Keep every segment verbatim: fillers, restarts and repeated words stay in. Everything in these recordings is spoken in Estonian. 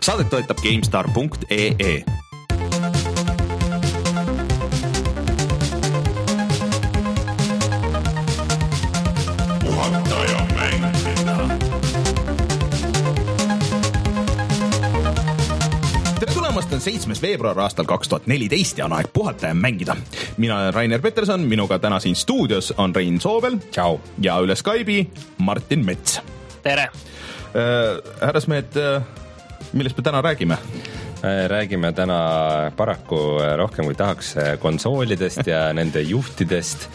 Saadet toetab GameStar punkt ee. On seitsmes veebruar aastal kaks tuhat neliteist ja on aeg puhata ja mängida. Mina olen Rainer Peterson, minuga täna siin stuudios on Rein Soobel. Ciao. Ja üle Skype'i Martin Mets. Tere. Äh, härrasmehed, millest me täna räägime? Räägime täna paraku rohkem kui tahaks konsoolidest ja nende juhtidest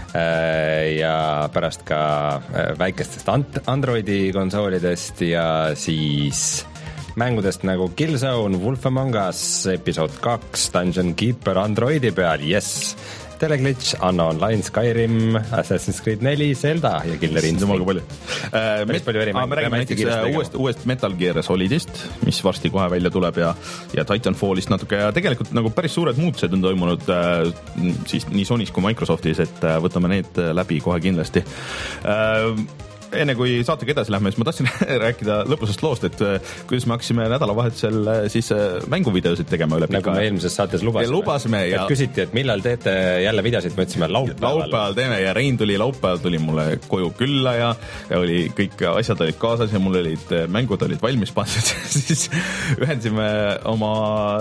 ja pärast ka väikestest Androidi konsoolidest ja siis mängudest nagu Killzone, Wolf Among Us, episood kaks, Dungeon Keeper Androidi peal, yes, Teleglitch, Anna Online, Skyrim, Assassin's Creed neli, Zelda ja Killer Instinct. Palju. Äh, met- palju ah, me räägime näiteks uuest, uuest Metal Gear Solidist, mis varsti kohe välja tuleb ja, ja Titanfallist natuke ja tegelikult nagu päris suured muutused on toimunud äh, siis nii Sonys kui Microsoftis, et äh, võtame need läbi kohe kindlasti. Äh, enne kui saatega edasi lähme, siis ma tahtsin rääkida lõpusest loost, et kuidas me hakkasime nädalavahetusel siis mänguvideosid tegema üle pika. Nagu me eelmises saates lubasime. Ja lubasime ja... et küsiti, et millal teete jälle videosid, me ütlesime laupäeval. Laupäeval teeme ja Rein tuli laupäeval, tuli mulle koju külla ja, ja oli, kõik asjad olid kaasas ja mul olid, mängud olid valmis pandud. Siis ühendasime oma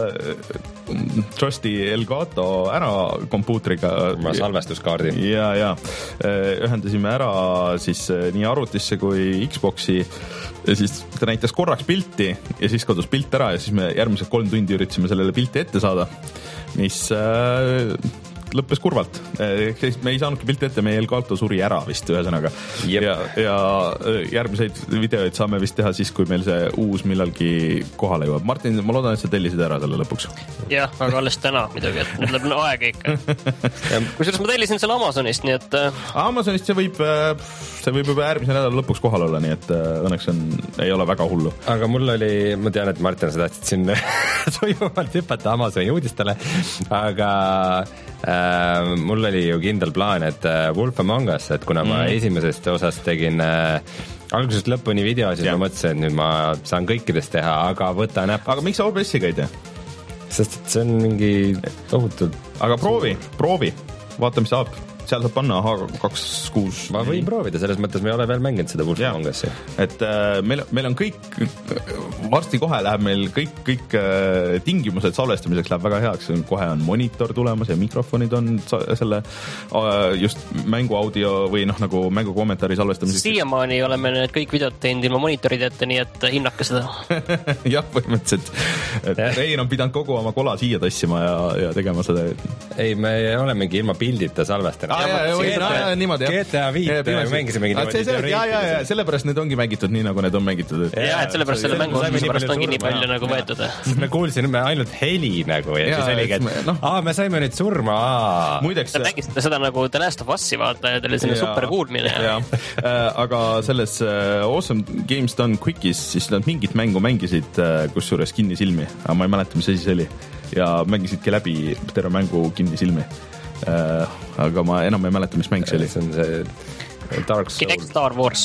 Trusty Elgato ära kompuutriga. Oma salvestuskaardi. Ja, ja ühendasime ära siis nii aru arvutisse kui Xboxi ja siis ta näitas korraks pilti ja siis kadus pilt ära ja siis me järgmised kolm tundi üritasime sellele pilti ette saada, mis äh, lõppes kurvalt. Me ei saanudki pilti ette, meie Elgato suri ära vist ühesõnaga. Yep. Ja, ja järgmiseid videoid saame vist teha siis, kui meil see uus millalgi kohale jõuab. Martin, ma loodan, et sa tellisid ära selle lõpuks. Jah, aga alles täna midagi, et nüüd läheb aega ikka. Kusjuures ma tellisin selle Amazonist, nii et... Amazonist see võib, see võib juba järgmise nädala lõpuks kohal olla, nii et õnneks on, ei ole väga hullu. Aga mul oli, ma tean, et Martin, sa tahtsid siin toimuvalt hüpata Amazoni uudistele, aga... Uh, mul oli ju kindel plaan, et uh, Wolf Among Us, et kuna mm. ma esimesest osast tegin uh, algusest lõpuni video, siis ja. Ma mõtlesin, et nüüd ma saan kõikidest teha, aga võta näpp. Aga miks sa O B S-iga ei tee? Sest et see on mingi tohutult... Aga proovi, proovi, vaata mis saab. Seal saab panna H kaks kuus. Ma võin proovida, selles mõttes me ei ole veel mänginud seda Wolf Among Us'i. Et äh, meil, meil on kõik, varsti kohe läheb meil kõik, kõik äh, tingimused salvestamiseks läheb väga heaks. Kohe on monitor tulemas ja mikrofonid on selle äh, just mängu audio või noh, nagu mängu kommentaari salvestamiseks. Siiamaani oleme need kõik videod teinud ilma monitorid ette, nii et hinnake seda. Jah, põhimõtteliselt. Et Rein on pidanud kogu oma kola siia tassima ja, ja tegema seda. Ei, me olemegi ilma pildita salvestanud. Ah, ja, ja, ja, ja, niimoodi, G T A viis mängisimegi niimoodi. Ja, ja, ja, sellepärast need ongi mängitud nii, nagu need on mängitud. Ja, et sellepärast selle mängu sellepärast ongi nii palju nagu võetud. Me kuulsime ainult heli nagu ja siis oligi, et aa, me saime nüüd surma. Muideks... Te mängisite seda nagu The Last of Us'i vaata ja teil oli selline super kuulmine. Aga selles Awesome Games Done Quickis siis nad mingit mängu mängisid, kus suures kinni silmi. Aga ma ei mäleta, mis asi see oli. Ja mängisidki läbi terve mängu kinni silmi. Uh, aga ma enam ei mäleta, mis mäng see oli. See on see Dark Souls. Kinect Star Wars.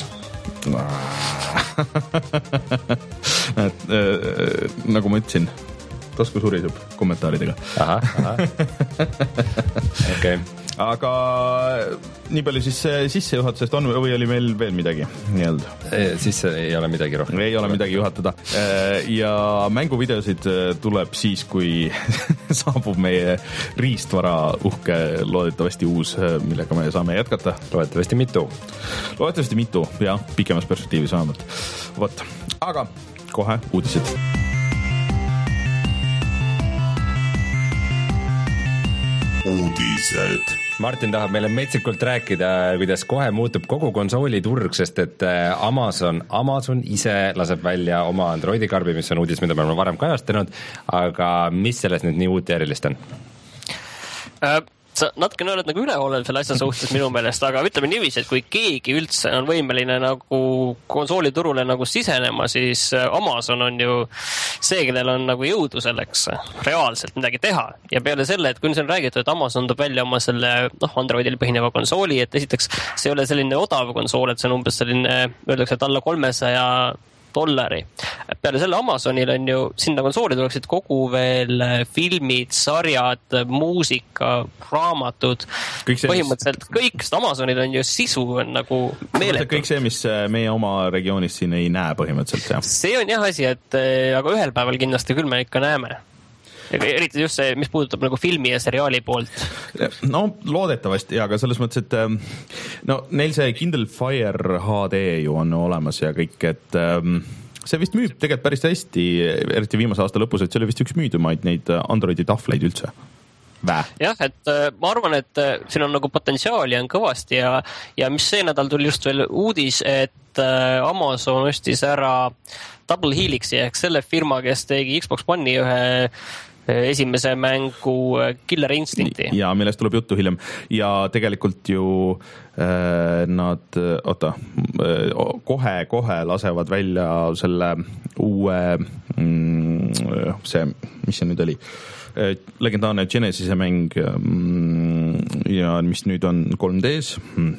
Et, uh, nagu ma ütlesin, tasku surisub kommentaaridega. Aha, aha. Okei. Okay. Aga nii palju siis sissejuhatusest on või oli meil veel midagi? Siis ei ole midagi rohkem. Ei ole midagi juhatada. Ja mänguvideosid tuleb siis, kui saabub meie riistvara uhke loodetavasti uus, millega me saame jätkata. Loodetavasti mitu. Loodetavasti mitu, jah, pikemas perspektiivis vähemalt. Vot. Aga kohe uudised. Uudised. Martin tahab meile metsikult rääkida, kuidas kohe muutub kogu konsooliturg, sest et Amazon, Amazon ise laseb välja oma Androidi-karbi, mis on uudis, mida me oleme varem kajastanud, aga mis selles nüüd nii uut ja erilist on? Äh, sa natuke oled nagu ülehoolel selle asja suhtes minu meelest, aga ütleme niiviisi, et kui keegi üldse on võimeline nagu konsooliturule nagu sisenema, siis Amazon on ju see, kellel on nagu jõudu selleks reaalselt midagi teha. Ja peale selle, et kui see on räägitud, et Amazon toob välja oma selle noh, Androidil põhineva konsooli, et esiteks see ei ole selline odav konsool, et see on umbes selline, öeldakse, et alla kolmesaja dollari. Peale selle Amazonil on ju, sinna konsooli tuleksid kogu veel filmid, sarjad, muusika, raamatud, põhimõtteliselt kõik, sest Amazonil on ju sisu on nagu meeletu. Kõik see, mis meie oma regioonis siin ei näe põhimõtteliselt, jah. See on jah asi, et aga ühel päeval kindlasti küll me ikka näeme. Eriti just see, mis puudutab nagu filmi ja seriaali poolt. No loodetavasti, aga selles mõttes, et no neil see Kindle Fire H D ju on olemas ja kõik, et see vist müüb tegelikult päris hästi, eriti viimase aasta lõpus, et see oli vist üks müüdumaid neid Androidi tahvleid üldse. Vä. Jah, et ma arvan, et siin on nagu potentsiaali on kõvasti ja, ja mis see nädal tuli just veel uudis, et Amazon ostis ära Double Helixi ehk selle firma, kes tegi Xbox One'i ühe esimese mängu Killer Instincti. Ja millest tuleb juttu hiljem. Ja tegelikult ju äh, nad, oota, kohe-kohe lasevad välja selle uue, mm, see, mis see nüüd oli? Legendaarne Genesise mäng ja mis nüüd on kolm D-s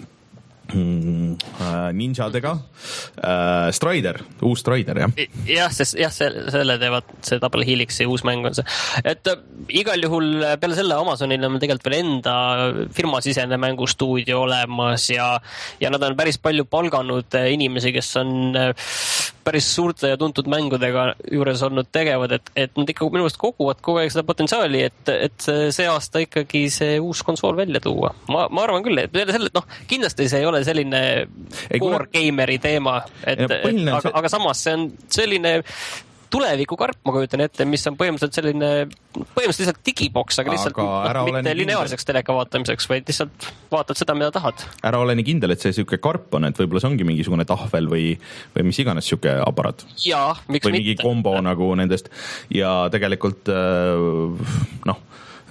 ninjadega uh, Strider, uus Strider, jah. Jah, sest, jah, selle teevad see Double Helixi uus mäng on see. Et uh, igal juhul peale selle Amazonil on tegelikult veel enda firmasisene mängustuudio olemas ja, ja nad on päris palju palganud inimesi, kes on uh, päris suurte ja tuntud mängudega juures olnud tegevad, et, et nad ikka minu meelest koguvad kogu aeg seda potentsiaali, et, et see aasta ikkagi see uus konsool välja tuua. Ma, ma arvan küll, et selle, noh, kindlasti see ei ole selline core gameri teema, et, et, aga, see... aga samas see on selline tulevikukarp, ma kujutan ette, mis on põhimõtteliselt selline, põhimõtteliselt lihtsalt digiboks, aga lihtsalt aga no, mitte lineaarseks teleka vaatamiseks, vaid lihtsalt vaatad seda, mida tahad. Ära ole nii kindel, et see siuke karp on, et võib-olla see ongi mingisugune tahvel või, või mis iganes siuke aparaat. Jaa, miks või mitte. Või mingi kombo nagu nendest ja tegelikult noh,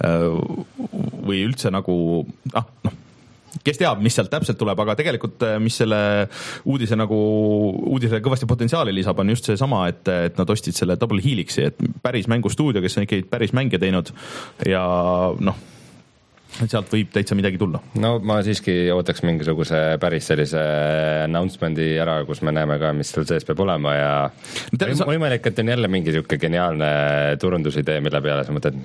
või üldse nagu ah, noh, kes teab, mis sealt täpselt tuleb, aga tegelikult mis selle uudise nagu uudise kõvasti potentsiaali lisab, on just see sama, et, et nad ostsid selle Double Helixi, et päris mängustuudio, kes on ikkagi päris mänge teinud ja noh, sealt võib täitsa midagi tulla. No ma siiski ootaks mingisuguse päris sellise announcement'i ära, kus me näeme ka, mis seal sees peab olema ja no, sa... võimalik, et on jälle mingi siuke geniaalne turundusidee, mille peale sa mõtled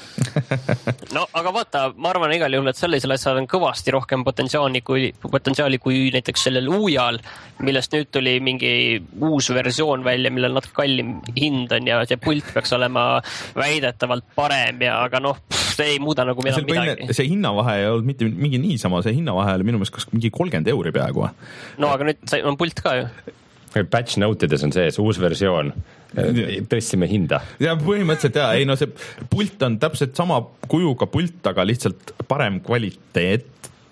no aga vaata, ma arvan igal juhul, et sellisel asjal on kõvasti rohkem potentsiaali kui, potentsiaali kui näiteks sellel Uujal, millest nüüd tuli mingi uus versioon välja, millel natuke kallim hind on ja see pult peaks olema väidetavalt parem ja aga noh, see ei muuda nagu midagi. Põhine, see hinnavahe ei olnud mitte mingi niisama, see hinnavahe oli minu meelest kas mingi kolmkümmend euri peaaegu. No aga nüüd on pult ka ju. Patch notides on sees uus versioon, tõstsime hinda. Ja põhimõtteliselt jah, ei no see pult on täpselt sama kujuga pult, aga lihtsalt parem kvaliteet.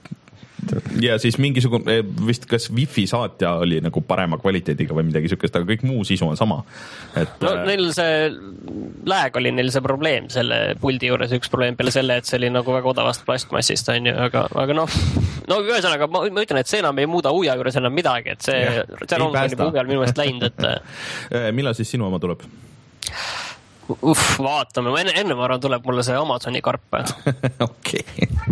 Ja siis mingisugune, vist kas Wi-Fi saatja oli nagu parema kvaliteediga või midagi sükest, aga kõik muu sisu on sama. Et, no neil see lääg oli neil see probleem selle puldi juures, üks probleem peale selle, et see oli nagu väga odavast plastmassist, on ju, aga, aga noh, no ühesõnaga ma, ma ütlen, et see enam ei muuda Uja juures enam midagi, et see, see on juba Ujal minu meelest läinud, et millal siis sinu oma tuleb? Uff, vaatame, enne, enne ma arvan tuleb mulle see Amazoni karp. Okei.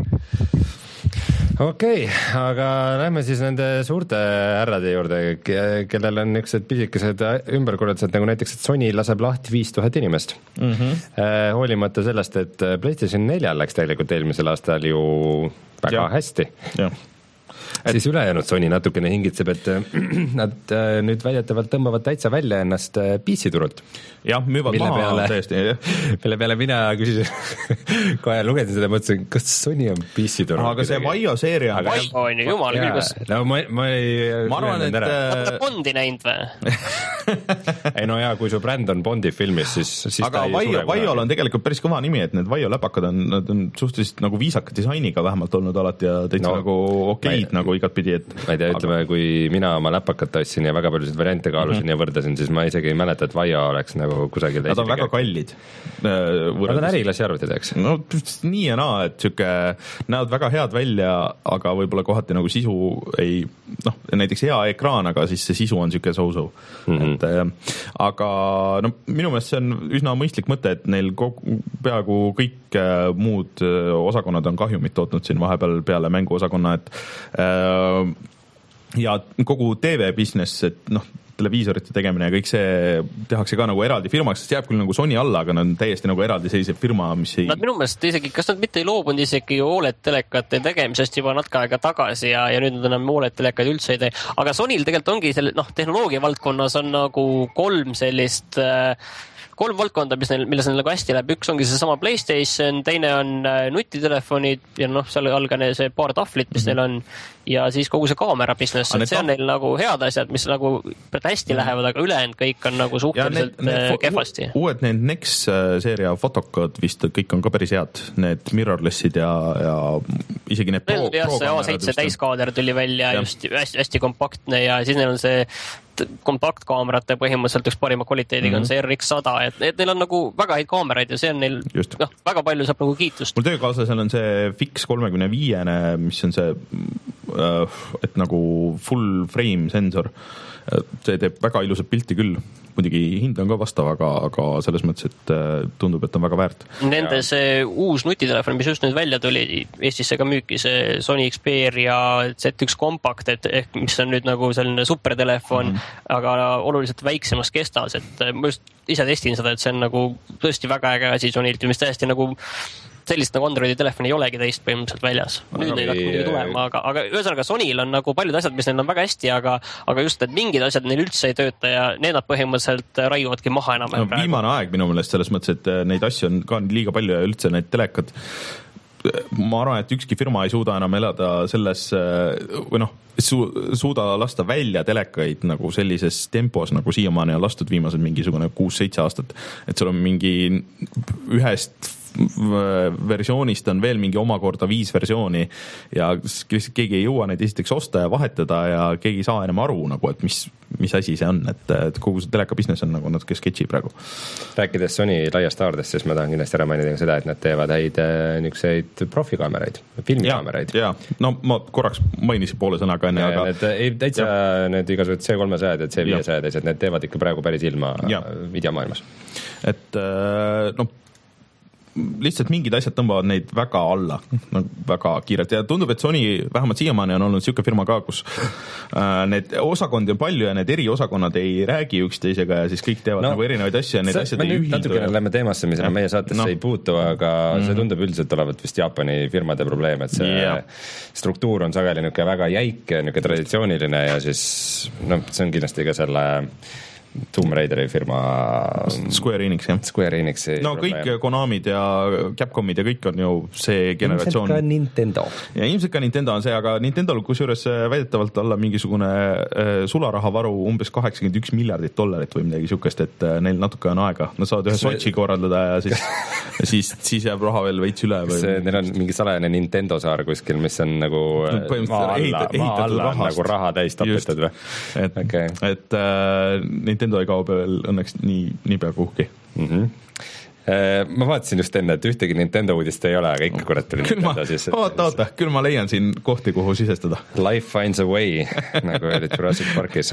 Okei, okay, aga lähme siis nende suurte härrade juurde, kellel on niisugused pisikesed ümberkorraldused, nagu näiteks, et Sony laseb lahti viis tuhat inimest. Mm-hmm. Hoolimata sellest, et PlayStation neljal läks tegelikult eelmisel aastal ju väga ja. hästi. Ja. Et... siis ülejäänud Sony natukene hingitseb, et nad nüüd väidetavalt tõmbavad täitsa välja ennast P C-turult. Jah, müüvad mille maha peale, tõesti. Mille peale mina küsisin, kohe lugesin seda, mõtlesin, kas Sony on P C-turult. Aga see Vaio seeria. Vaio on ju, jumal küll, kas... No ma, ma ei... Ma arvan, et... Nad on Bondi näinud või? ei no jaa, kui su bränd on Bondi filmis, siis, siis aga Vaio, Vaiol on tegelikult päris kõva nimi, et need Vaio läpakad on, nad on suhteliselt nagu viisaka disainiga vähemalt olnud alati ja täitsa no, nagu okeid ma... nagu igatpidi, et ma ei tea, ütleme, aga... kui mina oma läpakat ostsin ja väga paljusid variante kaalusin mm-hmm. ja võrdasin, siis ma isegi ei mäleta, et Vaio oleks nagu kusagil nad on väga kallid. Nad on äriklassi arvutid, eks? No nii ja naa, et siuke näevad väga head välja, aga võib-olla kohati nagu sisu ei, noh, näiteks hea ekraan, aga siis see sisu on siuke so-so. Mm-hmm. Et, aga no minu meelest see on üsna mõistlik mõte, et neil kogu, peaaegu kõik muud osakonnad on kahjumit tootnud siin vahepeal peale mänguosakonna, et ja kogu T V business, et noh, televiisorite tegemine ja kõik see tehakse ka nagu eraldi firmaks, sest jääb küll nagu Sony alla, aga nad on täiesti nagu eraldi selline firma, mis ei... Nad minu meelest isegi, kas nad mitte ei loobunud isegi O L E D-telekate tegemisest juba natuke aega tagasi ja, ja nüüd nad enam O L E D-telekaid üldse ei tee. Aga Sonyl tegelikult ongi selle, noh, tehnoloogia valdkonnas on nagu kolm sellist äh, kolm valdkonda, mis neil, milles neil nagu hästi läheb. Üks ongi see sama PlayStation, teine on nutitelefonid ja noh, seal all ka see paar tahvlit, mis mm-hmm. neil on ja siis kogu see kaamera business, et see on neil nagu head asjad, mis nagu hästi mm-hmm. lähevad, aga ülejäänud kõik on nagu suhteliselt need, need, kehvasti. Uued need Next seeria fotokad vist kõik on ka päris head, need mirrorlessid ja, ja isegi need pro, pro see A seitse täiskaader tuli välja ja. Just hästi, hästi kompaktne ja siis neil on see kompaktkaamerate põhimõtteliselt üks parima kvaliteediga mm-hmm. on see R X sada, et, et neil on nagu väga häid kaameraid ja see on neil, noh, väga palju saab nagu kiitust. Mul töökaaslasel on see Fix kolmekümne viiene, mis on see, et nagu full frame sensor. See teeb väga ilusat pilti küll. Muidugi hind on ka vastav, aga, aga selles mõttes, et tundub, et on väga väärt. Nende see uus nutitelefon, mis just nüüd välja tuli, Eestisse ka müüki, see Sony Xperia Z üks Compact, et ehk mis on nüüd nagu selline supertelefon, mm. aga oluliselt väiksemas kestas, et ma just ise testin seda, et see on nagu tõesti väga äge asi Sonylt, mis täiesti nagu sellist nagu Androidi telefon ei olegi teist põhimõtteliselt väljas. Nüüd neid hakkab tulema, aga, aga ühesõnaga Sonyl on nagu paljud asjad, mis neil on väga hästi, aga, aga just, et mingid asjad neil üldse ei tööta ja need nad põhimõtteliselt raiuvadki maha enam. No, viimane aeg minu meelest selles mõttes, et neid asju on ka liiga palju ja üldse need telekad. Ma arvan, et ükski firma ei suuda enam elada selles, või noh, su- suuda lasta välja telekaid nagu sellises tempos, nagu siiamaani on lastud viimased mingisugune kuus-seitse aastat. Et sul on mingi ühest versioonist on veel mingi omakorda viis versiooni ja keegi ei jõua neid esiteks osta ja vahetada ja keegi ei saa enam aru, nagu, et mis, mis asi see on, et, et kogu see teleka business on nagu natuke sketši praegu. Rääkides Sony laiast aardest, siis ma tahan kindlasti ära mainida ka seda, et nad teevad häid niisuguseid profikaameraid, filmikaameraid. Ja, ja, no ma korraks mainisin poole sõnaga enne, aga... Need, ei, täitsa ja. Need igasugused C kolmesada ja C viissada, et need teevad ikka praegu päris ilma ja. Videomaailmas. Et no lihtsalt mingid asjad tõmbavad neid väga alla, väga kiirelt ja tundub, et Sony vähemalt siiamaani on olnud siuke firma ka, kus äh, need osakondi on palju ja need eri osakonnad ei räägi üksteisega ja siis kõik teevad no, nagu erinevaid asju ja need asjad ei ühildu. Natukene lähme teemasse, mis meie saatesse no. ei puutu, aga mm-hmm. see tundub üldiselt olevat vist Jaapani firmade probleem, et see yeah. struktuur on sageli niuke väga jäik ja niuke traditsiooniline ja siis no, see on kindlasti ka selle Tomb Raideri firma Square Enix, jah. Square Enixi no probleem. Kõik Konamid ja Capcomid ja kõik on ju see generatsioon. Ilmselt ka Nintendo. Ja ilmselt ka Nintendo on see, aga Nintendol kusjuures väidetavalt alla mingisugune äh, sularahavaru umbes kaheksakümmend üks miljardit dollarit või midagi siukest, et äh, neil natuke on aega. Nad saavad ühe Swatchi korraldada ja siis, ja siis, siis jääb raha veel veits üle. Või... See, neil on mingi salajane Nintendo saar kuskil, mis on nagu no, maa alla, maa alla on nagu raha täis tapetud või? Et, okay. et äh, Nintendo ei kao veel õnneks nii, nii pea kuhki. Mm-hmm. Ma vaatasin just enne, et ühtegi Nintendo uudist ei ole, aga ikka kurat tuli Nintendo siis. Oota, oota, küll ma leian siin kohti, kuhu sisestada. Life finds a way, nagu öeldi Jurassic Parkis.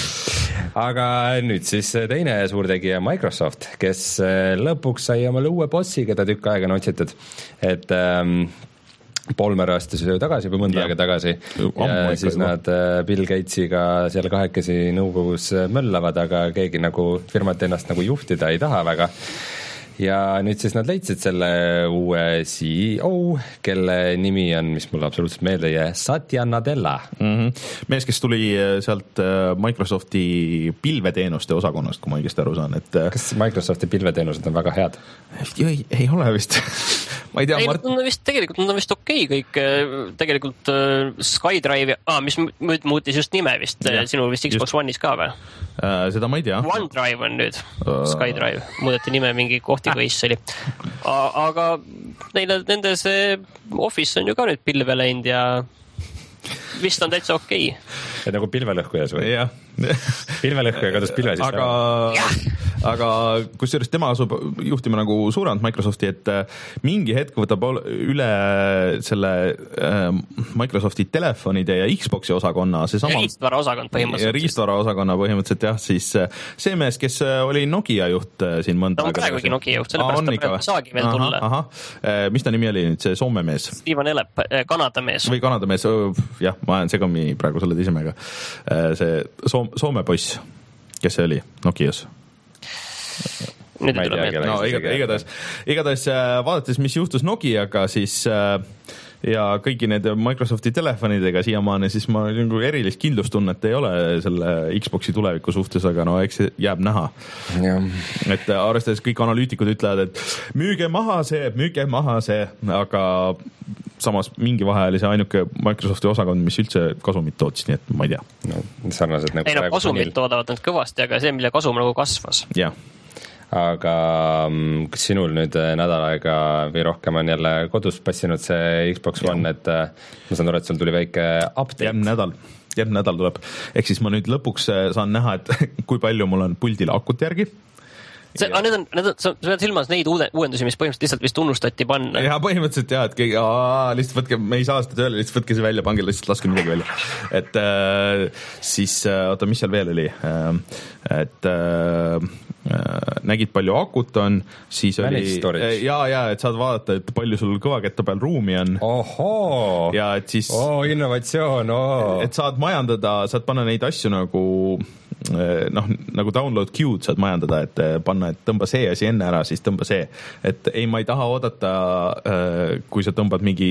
Aga nüüd siis teine suurtegija Microsoft, kes lõpuks sai omale uue bossi, keda tükk aega on otsitud. Et... Ähm, Palmer astus tagasi või mõnda aega tagasi ja siis nad Bill Gatesiga seal kahekesi nõukogus möllavad, aga keegi nagu firmat ennast nagu juhtida ei taha väga. Ja nüüd siis nad leidsid selle uue C E O, kelle nimi on, mis mulle absoluutselt meelde jäi, Satya Nadella. Mm-hmm. Mees, kes tuli sealt Microsofti pilveteenuste osakonnast, kui ma õigesti aru saan. Et... Kas Microsofti pilveteenused on väga head? Ei, ei ole vist. Ma ei tea, ei, Mart... nad on vist, tegelikult nad on vist okei okay, kõik. Tegelikult uh, SkyDrive, ah, mis muutis just nime vist, ja, sinu vist Xbox just... One'is ka või? Uh, seda ma ei tea. OneDrive on nüüd, uh... SkyDrive. Muudeti nime mingi kohti kui oli. Aga neile, nende see Office on ju ka nüüd pilve läinud ja vist on täitsa okei. Okay. Ja nagu pilvelõhkujas või? Jah. Pilvelõhkuja kadus pilve siis aga, aga kusjuures tema asub juhtima nagu suuremat Microsofti, et mingi hetk võtab üle selle Microsofti telefonide ja Xboxi osakonna. Ja riistvara osakond põhimõtteliselt. Ja riistvara osakonna põhimõtteliselt, jah, siis see mees, kes oli Nokia juht siin mõnda. Ta on praegugi Nokia juht, sellepärast ta saagi veel aha, tulla. Aha. Mis ta nimi oli nüüd, see Soome mees? Steven Elep, Kanada mees. Või Kanada mees, jah, ma olen segami praegu selle tisemega. See Soome, Soome poiss. kes see oli Nokias? Nüüd ei tule meelde. No igatahes, igatahes vaadates, mis juhtus Nokiaga, siis ja kõigi need Microsofti telefonidega siiamaani, siis ma nagu erilist kindlustunnet ei ole selle Xboxi tuleviku suhtes, aga no eks jääb näha. Ja. Et arvestades kõik analüütikud ütlevad, et müüge maha see, müüge maha see, aga samas mingi vahe oli see ainuke Microsofti osakond, mis üldse kasumit tootsis, nii et ma ei tea. No, sarnased nagu ei no kasumit toodavad need kõvasti, aga see, mille kasum nagu kasvas. Jah. Aga kas sinul nüüd nädal aega või rohkem on jälle kodus passinud see Xbox One, et ma saan aru, et sul tuli väike update? Järgmine nädal, järgmine nädal tuleb. Ehk siis ma nüüd lõpuks saan näha, et kui palju mul on puldil akut järgi. See, ah, need on, need on, sa pead silmas neid uuendusi, mis põhimõtteliselt lihtsalt vist unnustati panna. Ja põhimõtteliselt jah, et keegi, aa, lihtsalt võtke, me ei saa seda tööle, lihtsalt võtke see välja, pange lihtsalt laske midagi välja. Et äh, siis, oota, mis seal veel oli? Äh, et äh, nägid palju akut on, siis Manage oli, ja, ja, et saad vaadata, et palju sul kõvaketta peal ruumi on. Ohoo! Ja et siis... Oo, innovatsioon, oo! Et saad majandada, saad panna neid asju nagu... noh, nagu download queue'd saad majandada, et panna, et tõmba see asi enne ära, siis tõmba see. Et ei, ma ei taha oodata, kui sa tõmbad mingi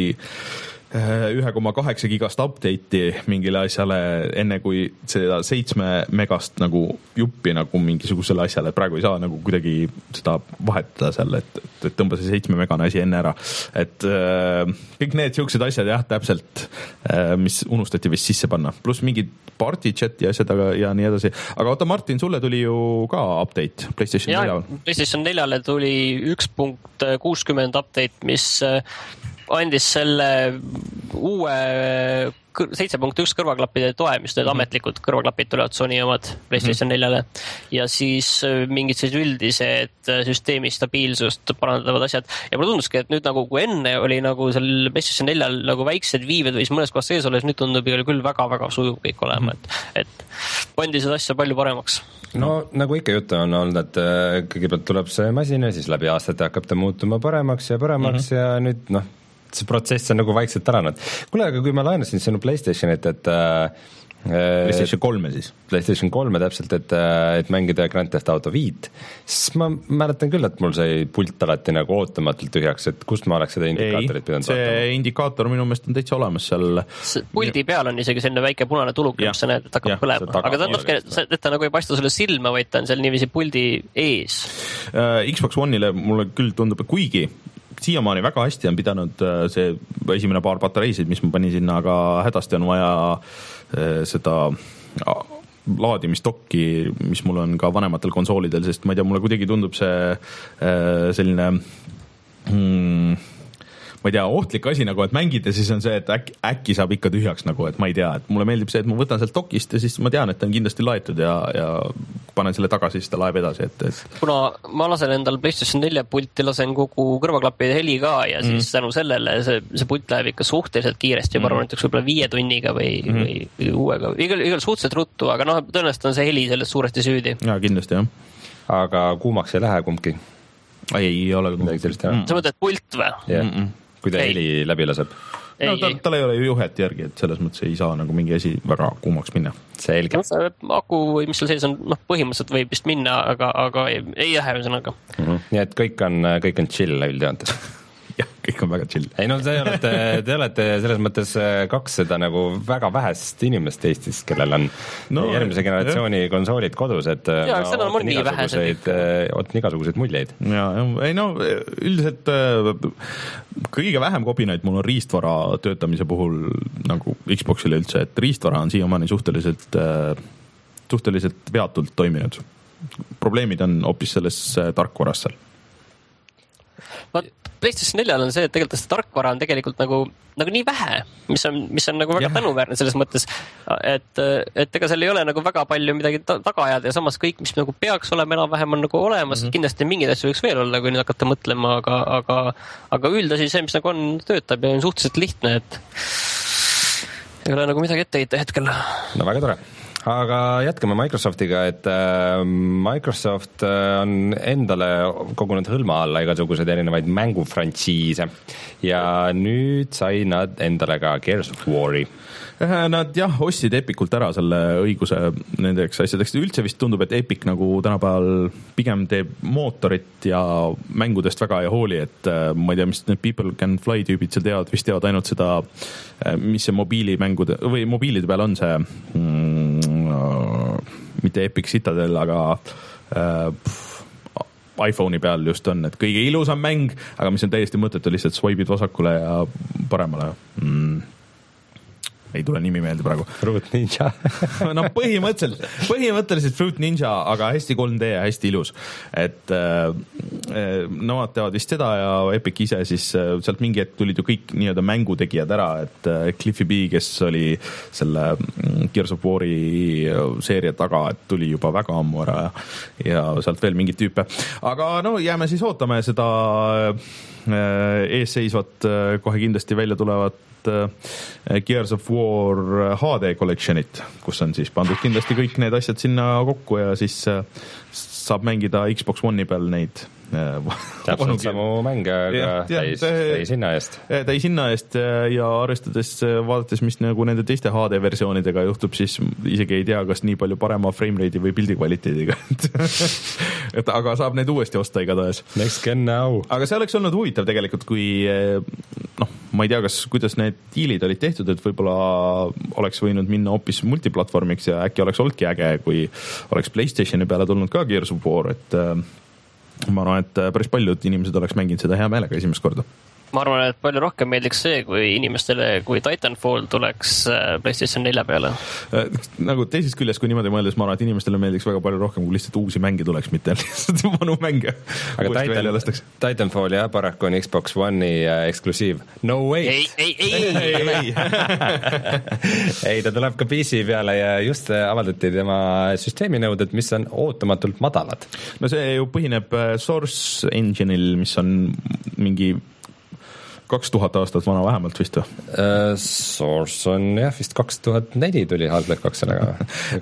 üks koma kaheksa gigast update'i mingile asjale, enne kui seda seitsme megast nagu juppi nagu mingisugusele asjale, praegu ei saa nagu kuidagi seda vahetada seal, et, et, et tõmba see seitsme megane asi enne ära. Et äh, kõik need siuksed asjad jah, täpselt, äh, mis unustati vist sisse panna. Plus mingid party chat ja asjad ja nii edasi. Aga oota, Martin, sulle tuli ju ka update PlayStation neljale. PlayStation neljale tuli üks punkt kuuskümmend update, mis andis selle uue seitse punkt üks kõrvaklappide toe, mis need ametlikud kõrvaklapid tulevad Sony omad PlayStation neljale. Ja siis mingid siis üldised süsteemi stabiilsust parandavad asjad. Ja mulle tunduski, et nüüd nagu kui enne oli nagu seal PlayStation neljal nagu väiksed viived või mõnes kohas sees olles, nüüd tundub küll väga-väga sujuv kõik olema. Et, et pandi seda asja palju paremaks. No nagu ikka juttu on olnud, et kõigepealt tuleb see masin ja siis läbi aastate hakkab ta muutuma paremaks ja paremaks mm-hmm. ja nüüd noh, see protsess on nagu vaikselt taranud. Kuule, aga kui ma laenasin sinu PlayStationit, et PlayStation kolme siis. PlayStation kolme täpselt, et, et mängida Grand Theft Auto viit, siis ma mäletan küll, et mul sai pult alati nagu ootamatult tühjaks, et kust ma oleks seda indikaatorit pidanud see vaatama? Indikaator minu meelest on täitsa olemas seal. Puldi peal on isegi selline väike punane tuluk, mis sa näed, et hakkab põlema. Aga ta, ta, et ta nagu ei paista sulle silma, vaid ta on seal niiviisi puldi ees. Xbox One'ile mulle küll tundub, et kuigi siiamaani väga hästi on pidanud see esimene paar patareisid, mis ma panin sinna, aga hädasti on vaja seda laadimistokki, mis mul on ka vanematel konsoolidel, sest ma ei tea, mulle kuidagi tundub see selline hmm, ma ei tea, ohtlik asi nagu, et mängida, siis on see, et äkki, äkki saab ikka tühjaks nagu, et ma ei tea, et mulle meeldib see, et ma võtan sealt dokist ja siis ma tean, et ta on kindlasti laetud ja, ja panen selle tagasi, siis ta laeb edasi, et, et... Kuna ma lasen endal PlayStation nelja pulti, lasen kogu kõrvaklapide heli ka ja siis mm. tänu sellele see, see pult läheb ikka suhteliselt kiiresti ja ma arvan, et üks võib-olla viie tunniga või, mm. või, või uuega. Igal, igal suhteliselt ruttu, aga noh, tõenäoliselt on see heli sellest suuresti süüdi. Ja kindlasti, jah. Aga kuumaks ei lähe kumbki? Ei, ei ole. Mm. Sa mõtled pult või? Yeah. Mm-mm. Kui ta ei. heli läbi laseb. No, tal, tal ei ole ju juhet järgi, et selles mõttes ei saa nagu mingi asi väga kuumaks minna. Selge. Aku või mis seal sees on, noh, põhimõtteliselt võib vist minna, aga, aga ei, ei lähe ühesõnaga. Mm-hmm. Nii et kõik on, kõik on chill üldjoontes. Jah, kõik on väga chill. Ei no te olete, te olete selles mõttes kaks seda nagu väga vähest inimest Eestis, kellel on no, järgmise generatsiooni jah. konsoolid kodus, et ja, no, on igasuguseid, on igasuguseid muljeid. Ja, ei no üldiselt kõige vähem kobinaid mul on riistvara töötamise puhul nagu Xboxile üldse, et riistvara on siiamaani suhteliselt, suhteliselt veatult toiminud. Probleemid on hoopis selles tarkvaras seal. Vaat PlayStation neljal on see, et tegelikult seda tarkvara on tegelikult nagu, nagu nii vähe, mis on, mis on nagu väga tänuväärne selles mõttes, et, et ega seal ei ole nagu väga palju midagi taga ajada ja samas kõik, mis nagu peaks olema enam-vähem on nagu olemas, mm-hmm. kindlasti mingid asju võiks veel olla, kui nüüd hakata mõtlema, aga, aga, aga üldasi see, mis nagu on, töötab ja on suhteliselt lihtne, et ei ole nagu midagi ette heita hetkel. No väga tore. aga jätkame Microsoftiga, et Microsoft on endale kogunud hõlma alla igasuguseid erinevaid mängufrantsiise ja nüüd sai nad endale ka Gears of War'i. Nad jah, ostsid Epicult ära selle õiguse nendeks asjadeks. Üldse vist tundub, et Epic nagu tänapäeval pigem teeb mootorit ja mängudest väga ei hooli, et ma ei tea, mis need People Can Fly tüübid seal teavad, vist teavad ainult seda, mis see mobiilimängude või mobiilide peal on see mm, mitte Epic Citadel, aga äh, iPhone'i peal just on, et kõige ilusam mäng, aga mis on täiesti mõttetu, lihtsalt swipe'id vasakule ja paremale mm. ei tule nimi meelde praegu. Fruit Ninja. no põhimõtteliselt, põhimõtteliselt Fruit Ninja, aga hästi kolm D ja hästi ilus. Et äh, nemad teavad vist seda ja Epic ise siis äh, sealt mingi hetk tulid ju kõik nii-öelda mängutegijad ära, et äh, Cliffy B, kes oli selle Gears of War'i seeria taga, et tuli juba väga ammu ära ja, ja sealt veel mingid tüüpe. Aga no jääme siis ootame seda äh, eesseisvat äh, kohe kindlasti välja tulevat Gears of War H D collectionit, kus on siis pandud kindlasti kõik need asjad sinna kokku ja siis saab mängida Xbox One'i peal neid. Täpselt samu mänge, aga täis, täis hinna eest. Täis hinna eest ja arvestades, vaadates, mis nagu nende teiste H D versioonidega juhtub, siis isegi ei tea, kas nii palju parema frame rate'i või pildi kvaliteediga. et aga saab neid uuesti osta igatahes. Next gen now. Aga see oleks olnud huvitav tegelikult, kui noh, ma ei tea, kas, kuidas need diilid olid tehtud, et võib-olla oleks võinud minna hoopis multiplatvormiks ja äkki oleks olnudki äge, kui oleks PlayStationi peale tulnud ka Gears of War, et ma arvan, et päris paljud inimesed oleks mänginud seda hea meelega esimest korda. Ma arvan, et palju rohkem meeldiks see, kui inimestele, kui Titanfall tuleks PlayStation nelja peale. Nagu teisest küljest, kui niimoodi mõeldes, ma arvan, et inimestele meeldiks väga palju rohkem, kui lihtsalt uusi mänge tuleks, mitte lihtsalt vanu mänge. Aga Titan, Titanfall jah, paraku on Xbox One'i eksklusiiv. No way! Ei, ei, ei, ei, ei. ei, ta tuleb ka P C peale ja just avaldati tema süsteeminõuded, mis on ootamatult madalad. No see ju põhineb Source Engine'il, mis on mingi kaks tuhat aastat vana vähemalt vist või? Uh, Source on jah, vist kaks tuhat neli tuli Half-Life kaks sellega.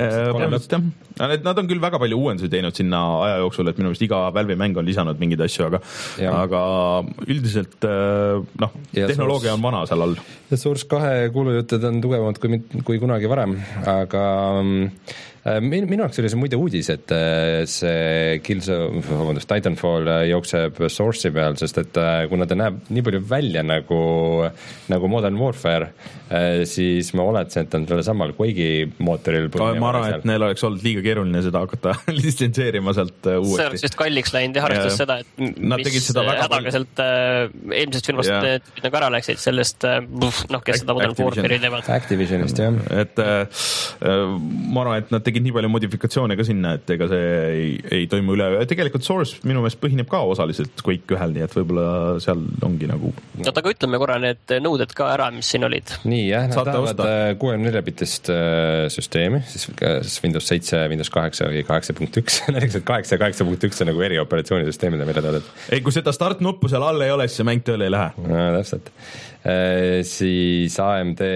Nad on küll väga palju uuendusi teinud sinna aja jooksul, et minu meelest iga Valve'i mäng on lisanud mingeid asju, aga, aga üldiselt noh, tehnoloogia Source, on vana seal all. Ja Source kahe kuulujutud on tugevamad kui, kui kunagi varem, aga Min, minu jaoks oli see muide uudis, et see Killzone, vabandust, Titanfall jookseb Source'i peal, sest et kuna ta näeb nii palju välja nagu, nagu Modern Warfare, siis ma oletsen, et on selle samal Quake'i mootoril. Ma arvan, et neil oleks olnud liiga keeruline seda hakata litsentseerima sealt uuesti. See oleks just kalliks läinud ja harrastas seda, et nad mis hädaga sealt äh, eelmisest filmast yeah. nagu ära läksid sellest, noh, kes seda Modern Warfare'i teevad. Activisionist, jah. Et äh, ma arvan, et nad tegid nii palju modifikatsioone ka sinna, et ega see ei, ei toimu üle. Tegelikult Source minu meelest põhineb ka osaliselt Quake ühel, nii et võib-olla seal ongi nagu... No aga ütleme korra need nõuded ka ära, mis siin olid. Nii jah, nad tahavad kuuekümne nelja bitist süsteemi, siis Windows seitse, Windows kaheksa või kaheksa punkt üks, näiteks kaheksa ja kaheksa punkt üks on nagu eri operatsioonisüsteemid, mida toodet. Ei, kui seda start-nuppu seal all ei ole, siis see mäng tööle ei lähe. No, täpselt. E, siis A M D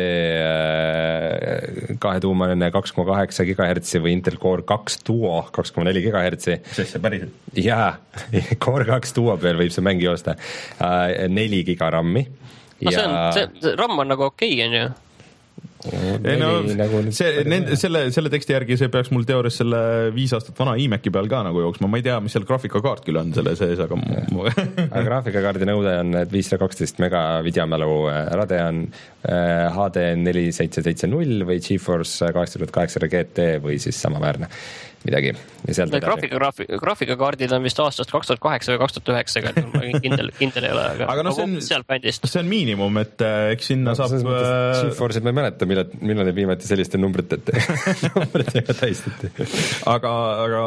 kahetuumaline kaks koma kaheksa gigahertsi või Intel Core kaks Duo kaks koma neli gigahertsi. Sest see päriselt? Jaa, Core kaks Duo peal võib see mäng joosta. neli giga rammi. No see, on, see, see RAM on nagu okei, on ju? Ei, no, nagu see, nende, selle, selle teksti järgi see peaks mul teoorias selle viis aastat vana iMaci peal ka nagu jooksma. Ma ei tea, mis seal graafikakaart küll on selle sees, aga aga graafikakaardi nõude on viissada kaksteist mega videomälu, Radeon H D neli seitse seitse null või GeForce kaheksa tuhat kaheksasada G T või siis samaväärne midagi. Graafika, graafi, graafikakaardid on vist aastast kaks tuhat kaheksa või kaks tuhat üheksa, aga kindel, kindel ei ole, aga, aga no, see, on, see on miinimum, et eks sinna no, saab GeForce'id ma ei mäleta, millal, millal need viimati selliste numbritega numbritega täistati. aga, aga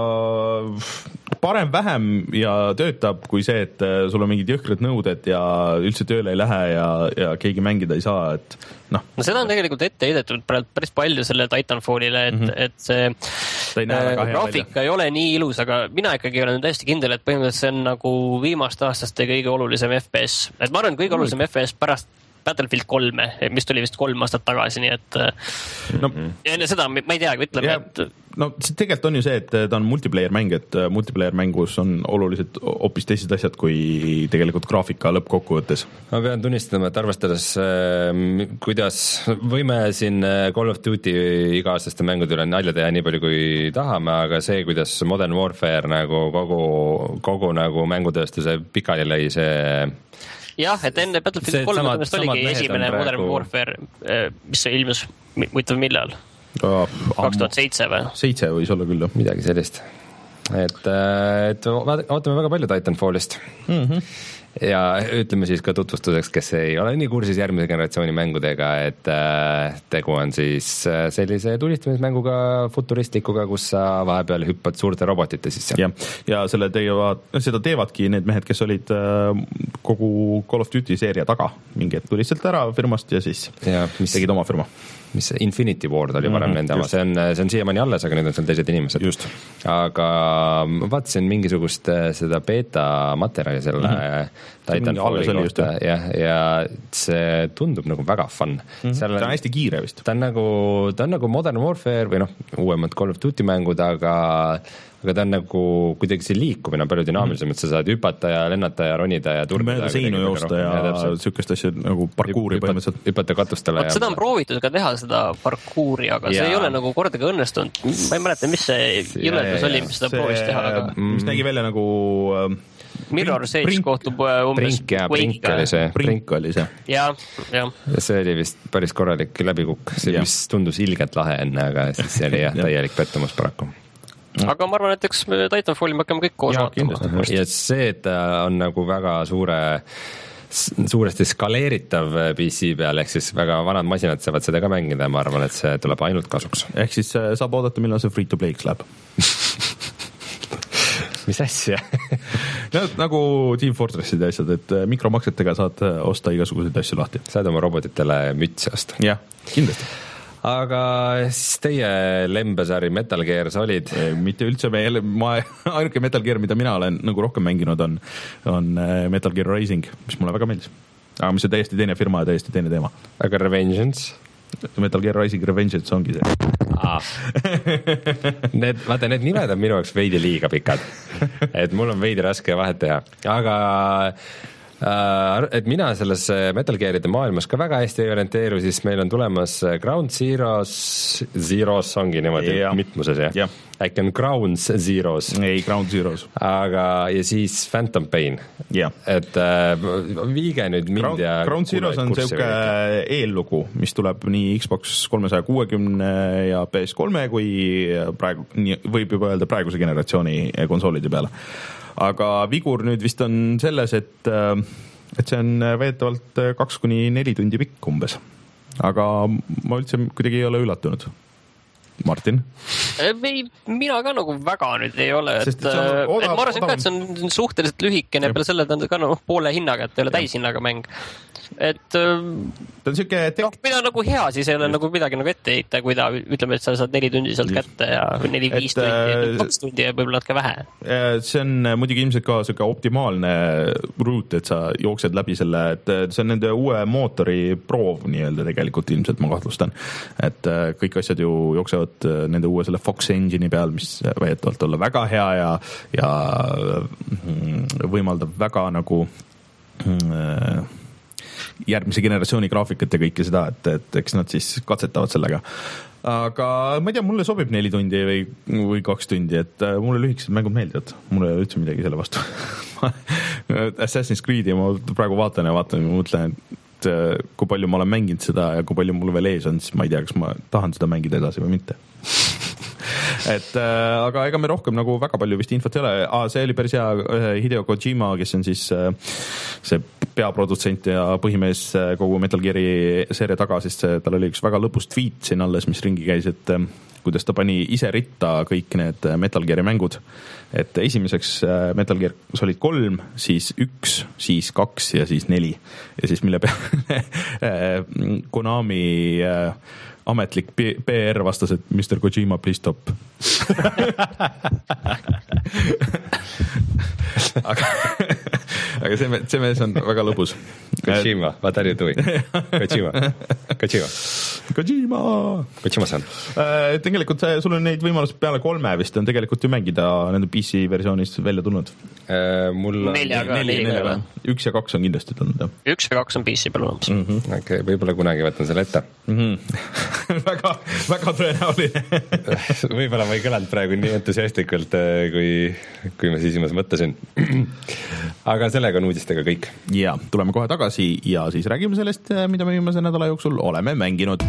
parem vähem ja töötab kui see, et sul on mingid jõhkrad nõuded ja üldse tööle ei lähe ja, ja keegi mängida ei saa, et noh. No seda on tegelikult ette heidetud päris palju selle Titanfallile, et, mm-hmm. et see äh, graafika ei ole nii ilus, aga mina ikkagi olen täiesti kindel, et põhimõtteliselt see on nagu viimaste aastaste kõige olulisem F P S. Et ma arvan, kõige olulisem F P S pärast Battlefield kolme, mis tuli vist kolm aastat tagasi, nii et no, ja enne seda ma ei teagi, ütleme, et no tegelikult on ju see, et ta on multiplayer mäng, et multiplayer mängus on oluliselt hoopis teised asjad kui tegelikult graafika lõppkokkuvõttes. Ma pean tunnistama, et arvestades kuidas võime siin Call of Duty iga-aastaste mängude üle nalja teha nii palju kui tahame, aga see, kuidas Modern Warfare nagu kogu, kogu nagu mängutööstuse pikali lõi, see jah, et enne Battlefield kolm oligi esimene praegu... Modern Warfare, mis ilmus muidu millal? kaks tuhat seitse või? seitse võis olla küll, midagi sellist. Et, et ootame väga palju Titanfallist. Mm-hmm. Ja ütleme siis ka tutvustuseks, kes ei ole nii kursis järgmise generatsiooni mängudega, et äh, tegu on siis sellise tulistamismänguga futuristlikuga, kus sa vahepeal hüppad suurte robotite sisse. Ja, ja selle teevad, seda teevadki need mehed, kes olid äh, kogu Call of Duty seeria taga. Mingi hetk tuli sealt ära firmast ja siis ja, mis... tegid oma firma. Mis Infinity Ward oli varem mm-hmm, nende oma, see on, see on siiamaani alles, aga nüüd on seal teised inimesed. Just. Aga vaatasin mingisugust seda beta materjali selle mm-hmm. Titanfalli kohta ja, ja see tundub nagu väga fun. Mm-hmm. Seal, ta on hästi kiire vist. Ta on nagu, ta on nagu Modern Warfare või noh, uuemad Call of Duty mängud, aga aga ta on nagu kuidagi see liikumine on palju dünaamilisem, et sa saad hüpata ja lennata ja ronida ja turbuda. Mööda seinu joosta ja, ja sükest asja nagu parkuuri põhimõtteliselt. Hüpata katustele. Vaat seda on proovitud ka teha, seda parkuuri, aga ja. See ei ole nagu kordagi õnnestunud. Ma ei mäleta, mis see jõledus oli, mis seda see, proovis teha. Aga... mis nägi välja nagu... Mirror Sage kohtub umbes Brink, ja, Brink oli see. Brink oli see. Ja, ja. ja see oli vist päris korralik läbikukk. See ja. Mis tundus ilgelt lahe enne, aga siis see oli jah, täielik pettumus paraku. Aga ma arvan, et eks Titanfalli me hakkame kõik koos vaatama. Ja see, et on nagu väga suure, suuresti skaleeritav P C peal, ehk siis väga vanad masinad saavad seda ka mängida, ma arvan, et see tuleb ainult kasuks. Ehk siis saab oodata, millal see free to play'ks läheb. Mis asja? no, nagu Team Fortresside asjad, et mikromaksetega saad osta igasuguseid asju lahti. Saad oma robotitele mütsi osta. Jah, kindlasti. Aga siis teie lembesari Metal Gear Solid? Mitte üldse, me, ma, ainuke Metal Gear, mida mina olen nagu rohkem mänginud, on, on Metal Gear Rising, mis mulle väga meeldis. Aga mis on täiesti teine firma ja täiesti teine teema. Aga Revengeance? Metal Gear Rising Revengeance ongi see. Ah. Need, vaata, need nimed on minu jaoks veidi liiga pikad. Et mul on veidi raske vahet teha. Aga... et mina selles Metal Gearide maailmas ka väga hästi ei orienteeru, siis meil on tulemas Ground Zeroes, Zeroes ongi niimoodi ja. Mitmuses jah ja. Äkki on Ground Zeroes. Ei, Ground Zeroes. Aga ja siis Phantom Pain ja. Et äh, viige nüüd mind Ground, ja Ground Zeroes on selline eellugu, mis tuleb nii Xbox kolmesaja kuuekümne ja P S kolme kui praegu, nii, võib juba öelda praeguse generatsiooni konsoolide peale. Aga vigur nüüd vist on selles, et, et see on veetavalt kaks kuni neli tundi pikk umbes. Aga ma üldse kuidagi ei ole üllatunud. Martin? Ei, mina ka nagu väga nüüd ei ole. Et, odav, et ma arvasin ka, et see on suhteliselt lühikene, peale selle ta on ka no, poole hinnaga, et ei ole täishinnaga mäng. Et ta on siuke tek... no, mida nagu hea, siis ei ole nagu midagi nagu ette heita, kui ta ütleme, et sa saad neli tundi sealt kätte ja neli viis tundi, kaks tundi ja võib-olla natuke vähe. See on muidugi ilmselt ka siuke optimaalne route, et sa jooksed läbi selle, et see on nende uue mootori proov nii-öelda tegelikult ilmselt ma kahtlustan, et kõik asjad ju jooksevad nende uue selle Fox Engine'i peal, mis väidetavalt olla väga hea ja, ja võimaldab väga nagu järgmise generatsiooni graafikat ja kõike seda, et, et eks nad siis katsetavad sellega. Aga ma ei tea, mulle sobib neli tundi või, või kaks tundi, et mulle lühikesed mängud meeldivad. Mulle ei ole üldse midagi selle vastu. Assassin's Creed'i ma praegu vaatan ja vaatan ja mõtlen, et kui palju ma olen mänginud seda ja kui palju mul veel ees on, siis ma ei tea, kas ma tahan seda mängida edasi või mitte. et äh, aga ega me rohkem nagu väga palju vist infot ei ole. Ah, see oli päris hea Hideo Kojima, kes on siis äh, see peaprodutsent ja põhimees kogu Metal Gear'i seeria taga, sest see, tal oli üks väga lõbus tweet siin alles, mis ringi käis, et äh, kuidas ta pani ise ritta kõik need Metal Gear'i mängud. Et esimeseks äh, Metal Gear Solid kolm, siis üks, siis kaks ja siis neli. Ja siis mille peale Konami äh, ametlik P R vastas, et mister Kojima, please stop. aga, aga see, see mees on väga lõbus. Kojima, what are you doing? Kojima, Kojima. Kojima. Kojima-san. Tegelikult sul on neid võimalusi peale kolme vist on tegelikult ju mängida nende P C versioonis välja tulnud. Mul on neljaga, neljaga. Üks ja kaks on kindlasti tulnud. Üks ja kaks on P C peal olemas. Mm -hmm. Okei, okay, võib-olla kunagi võtan selle ette. Mm -hmm. väga, väga tõenäoline. Võib-olla ma ei kõlanud praegu nii entusiastlikult, kui, kui ma siis mõtlesin. Aga sellega on uudistega kõik. Ja, tuleme kohe tagasi ja siis räägime sellest, mida me viimase nädala jooksul oleme mänginud.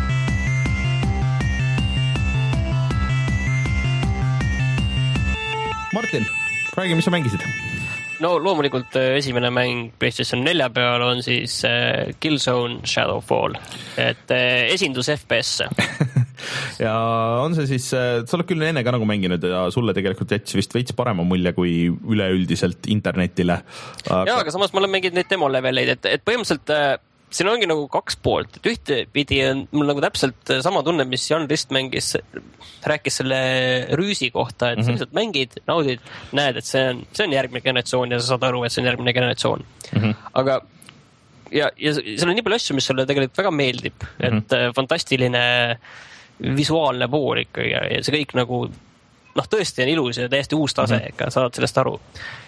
Martin, räägi, mis sa mängisid? No loomulikult esimene mäng PlayStation nelja peal on siis Killzone Shadowfall, et esindus F P S. Ja on see siis, sa oled küll enne ka nagu mänginud ja sulle tegelikult jättis vist veits parema mulje kui üleüldiselt internetile. Aga... Ja, aga samas ma olen mänginud neid demoleveleid, et, et põhimõtteliselt siin ongi nagu kaks poolt, et ühtepidi on mul nagu täpselt sama tunne, mis Jan Rist mängis, rääkis selle rüüsi kohta, et mm -hmm. sa lihtsalt mängid, naudid, näed, et see on, see on järgmine generatsioon ja sa saad aru, et see on järgmine generatsioon. Mm -hmm. Aga ja, ja seal on nii palju asju, mis sulle tegelikult väga meeldib, et mm -hmm. fantastiline visuaalne pool ikkagi ja see kõik nagu noh, tõesti on ilus ja täiesti uus tase, mm -hmm. saad sellest aru.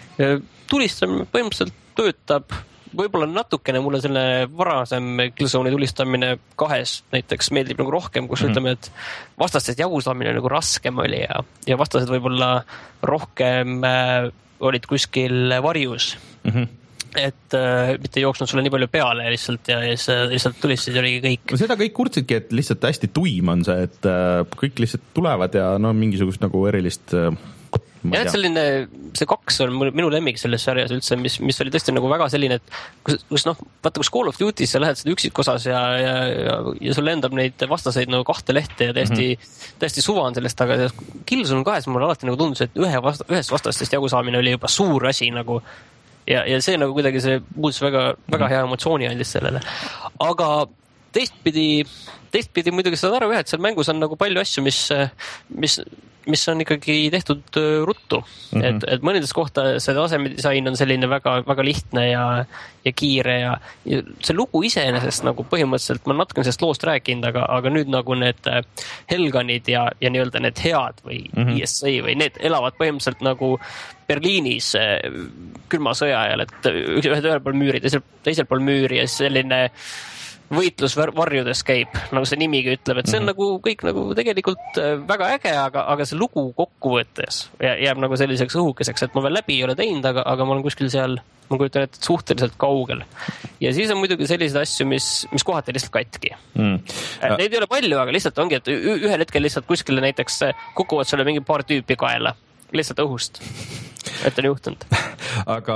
Tulistamine põhimõtteliselt töötab, võib-olla natukene mulle selle varasem Killzone'i tulistamine kahes näiteks meeldib nagu rohkem, kus mm -hmm. ütleme, et vastastest jagusamine nagu raskem oli ja, ja vastased võib-olla rohkem äh, olid kuskil varjus. Mm -hmm. et äh, mitte ei jooksnud sulle nii palju peale lihtsalt ja, ja sa lihtsalt tulistasid ja oligi kõik. No seda kõik kurtsidki, et lihtsalt hästi tuim on see, et äh, kõik lihtsalt tulevad ja no mingisugust nagu erilist äh, ja et selline, see kaks on minu lemmik selles sarjas üldse, mis, mis oli tõesti nagu väga selline, et kus, kus noh, vaata, kus Call of Duty's sa lähed seda üksikosas ja, ja, ja, ja sul lendab neid vastaseid nagu kahte lehte ja täiesti, mm -hmm. täiesti suva on sellest, aga Killzone kahes mulle alati nagu tundus, et ühe vasta, ühes vastastest jagu saamine oli juba suur asi nagu ja, ja see nagu kuidagi see muutus väga, väga hea emotsiooni andis sellele. Aga teistpidi, teistpidi muidugi saad aru jah, et seal mängus on nagu palju asju, mis, mis mis on ikkagi tehtud ruttu. Mm -hmm. et, et mõnedes kohta see tasemedisain on selline väga, väga lihtne ja, ja kiire ja, ja see lugu iseenesest nagu põhimõtteliselt, ma natuke sellest loost rääkinud, aga, aga nüüd nagu need Helganid ja, ja nii-öelda need head või mm -hmm. I S A või need elavad põhimõtteliselt nagu Berliinis külma sõja ajal, et ühed ühel pool müüri, teisel, teisel pool müüri ja selline võitlus varjudes käib, nagu see nimigi ütleb, et see on mm -hmm. nagu kõik nagu tegelikult väga äge, aga, aga see lugu kokkuvõttes jääb nagu selliseks õhukeseks, et ma veel läbi ei ole teinud, aga, aga ma olen kuskil seal, ma kujutan ette, suhteliselt kaugel. Ja siis on muidugi sellised asju, mis, mis kohati lihtsalt katki. Mm. Neid ei ole palju, aga lihtsalt ongi, et ühel hetkel lihtsalt kuskile näiteks kukuvad sulle mingi paar tüüpi kaela, lihtsalt õhust. Et on juhtunud. Aga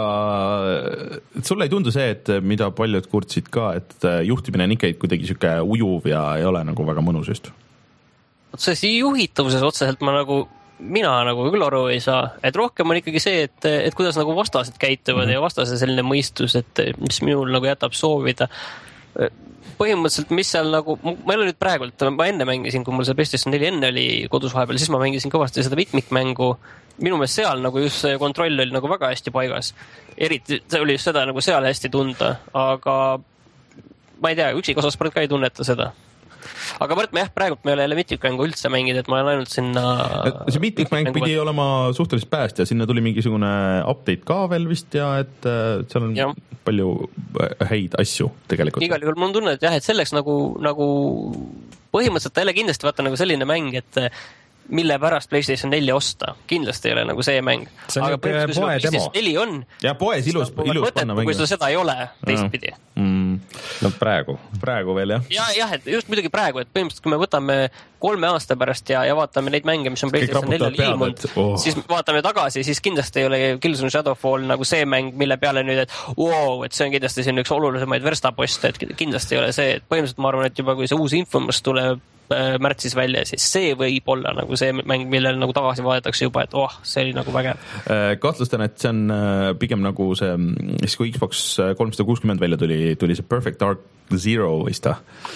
sulle ei tundu see, et mida paljud kurtsid ka, et juhtimine on ikka kuidagi siuke ujuv ja ei ole nagu väga mõnus just? See juhitavuses otseselt ma nagu, mina nagu küll aru ei saa, et rohkem on ikkagi see, et, et kuidas nagu vastased käituvad mm-hmm. ja vastase selline mõistus, et mis minul nagu jätab soovida. Põhimõtteliselt, mis seal nagu, ma ei ole nüüd praegult, ma enne mängisin, kui mul see PlayStation neli enne oli kodus vahepeal, siis ma mängisin kõvasti seda mitmikmängu. Minu meelest seal nagu just see kontroll oli nagu väga hästi paigas. Eriti see oli just seda nagu seal hästi tunda, aga ma ei tea, üksikosas ka ei tunneta seda. Aga ma jah, praegult ma ei ole jälle mitmikmängu üldse mängida, et ma olen ainult sinna... See mitmikmäng pidi olema suhteliselt pääst ja sinna tuli mingisugune update ka veel vist ja et seal on ja. palju häid asju tegelikult. Igal juhul mul on tunne, et jah, et selleks nagu, nagu põhimõtteliselt ta jälle kindlasti vaata nagu selline mäng, et mille pärast PlayStation neli osta. Kindlasti ei ole nagu see mäng. See on aga poe demo. neli on. Ja poes ilus, ilus panna mängu. Kui seda seda ei ole teistpidi. Mm. No praegu. Praegu veel, jah. Ja, jah, et just muidugi praegu, et põhimõtteliselt kui me võtame kolme aasta pärast ja, ja vaatame neid mänge, mis on PlayStation neli ilmunud, oh. siis vaatame tagasi, siis kindlasti ei ole Killzone Shadowfall nagu see mäng, mille peale nüüd, et wow, et see on kindlasti siin üks olulisemaid verstaposte, et kindlasti ei ole see, et põhimõtteliselt ma arvan, et juba kui see uus Infamous tuleb märtsis välja, siis see võib olla nagu see mäng, millele nagu tagasi vaadatakse juba, et oh, see oli nagu vägev. Kahtlustan, et see on pigem nagu see, siis kui Xbox kolmsada kuuskümmend välja tuli, tuli see Perfect Dark Zero vista,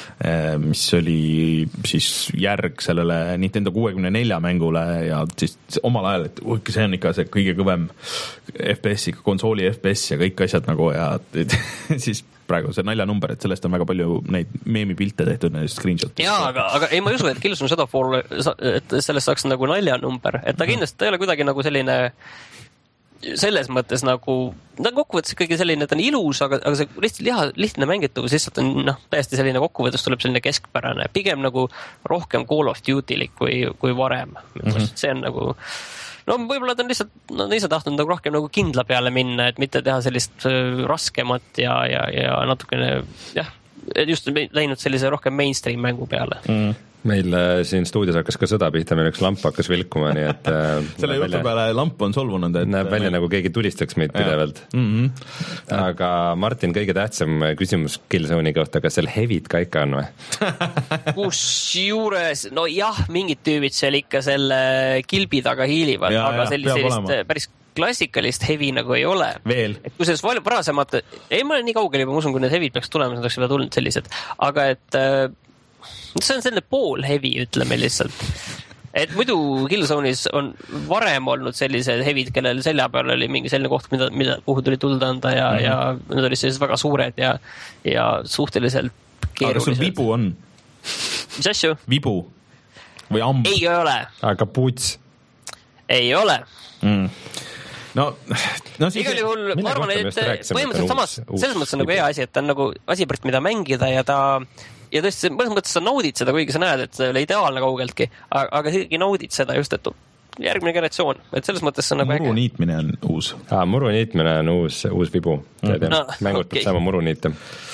mis oli siis järg sellele Nintendo kuuekümne nelja mängule ja siis omal ajal, et uh, see on ikka see kõige kõvem F P S, ikka konsooli F P S ja kõik asjad nagu ja et, siis praegu see naljanumber, et sellest on väga palju neid meemipilte tehtud, neid screenshot'id. Jaa, aga, aga ei, ma ei usu, et Killzone Shadowfall, et sellest saaks nagu naljanumber, et ta kindlasti ta ei ole kuidagi nagu selline selles mõttes nagu, ta on kokkuvõttes ikkagi selline, ta on ilus, aga, aga see lihtsalt liha, lihtne mängitavus lihtsalt on noh, täiesti selline kokkuvõttes tuleb selline keskpärane, pigem nagu rohkem Call of Duty-lik kui, kui varem. Mm-hmm. See on nagu no võib-olla ta on lihtsalt, nad ise tahtnud nagu rohkem nagu kindla peale minna, et mitte teha sellist raskemat ja, ja, ja natukene, jah, just läinud sellise rohkem mainstream mängu peale. Mm. Meil äh, siin stuudios hakkas ka sõda pihta, meil üks lamp hakkas vilkuma, nii et äh, selle jutu välja, peale lamp on solvunud. Et näeb välja, nagu keegi tulistaks meid pidevalt. Mm-hmm. Aga Martin, kõige tähtsam küsimus Killzone'i kohta, kas seal heavit ka ikka on või? Kus juures, no jah, mingid tüübid seal ikka selle kilbi taga hiilivad, ja, aga sellist, sellist päris klassikalist hevi nagu ei ole. Veel. Et kui selles varasemad, ei ma olen nii kaugel juba, ma usun, kui need hevid peaks tulema, siis oleks juba tulnud sellised, aga et see on selline pool hevi, ütleme lihtsalt. Et muidu Killzone'is on varem olnud sellised hevid, kellel selja peal oli mingi selline koht, mida, mida, kuhu tuli tulda anda ja, mm-hmm. ja need olid sellised väga suured ja, ja suhteliselt keerulised. Aga sul vibu on? Mis asju? Vibu või amb? Ei ole. Aga puts? Ei ole. Mm. No, no siis... Igal juhul, ma arvan, et põhimõtteliselt samas, selles mõttes on nagu hea asi, et ta on nagu asipärst, mida mängida ja ta ja tõesti, mõnes mõttes sa naudid seda, kuigi sa näed, et see ei ole ideaalne kaugeltki, aga ikkagi naudid seda just, et järgmine generatsioon, et selles mõttes see on nagu muru äge. Niitmine on uus. Aa, muru niitmine on uus, uus vibu. Mm. No, mängud okay. Sama muru niita.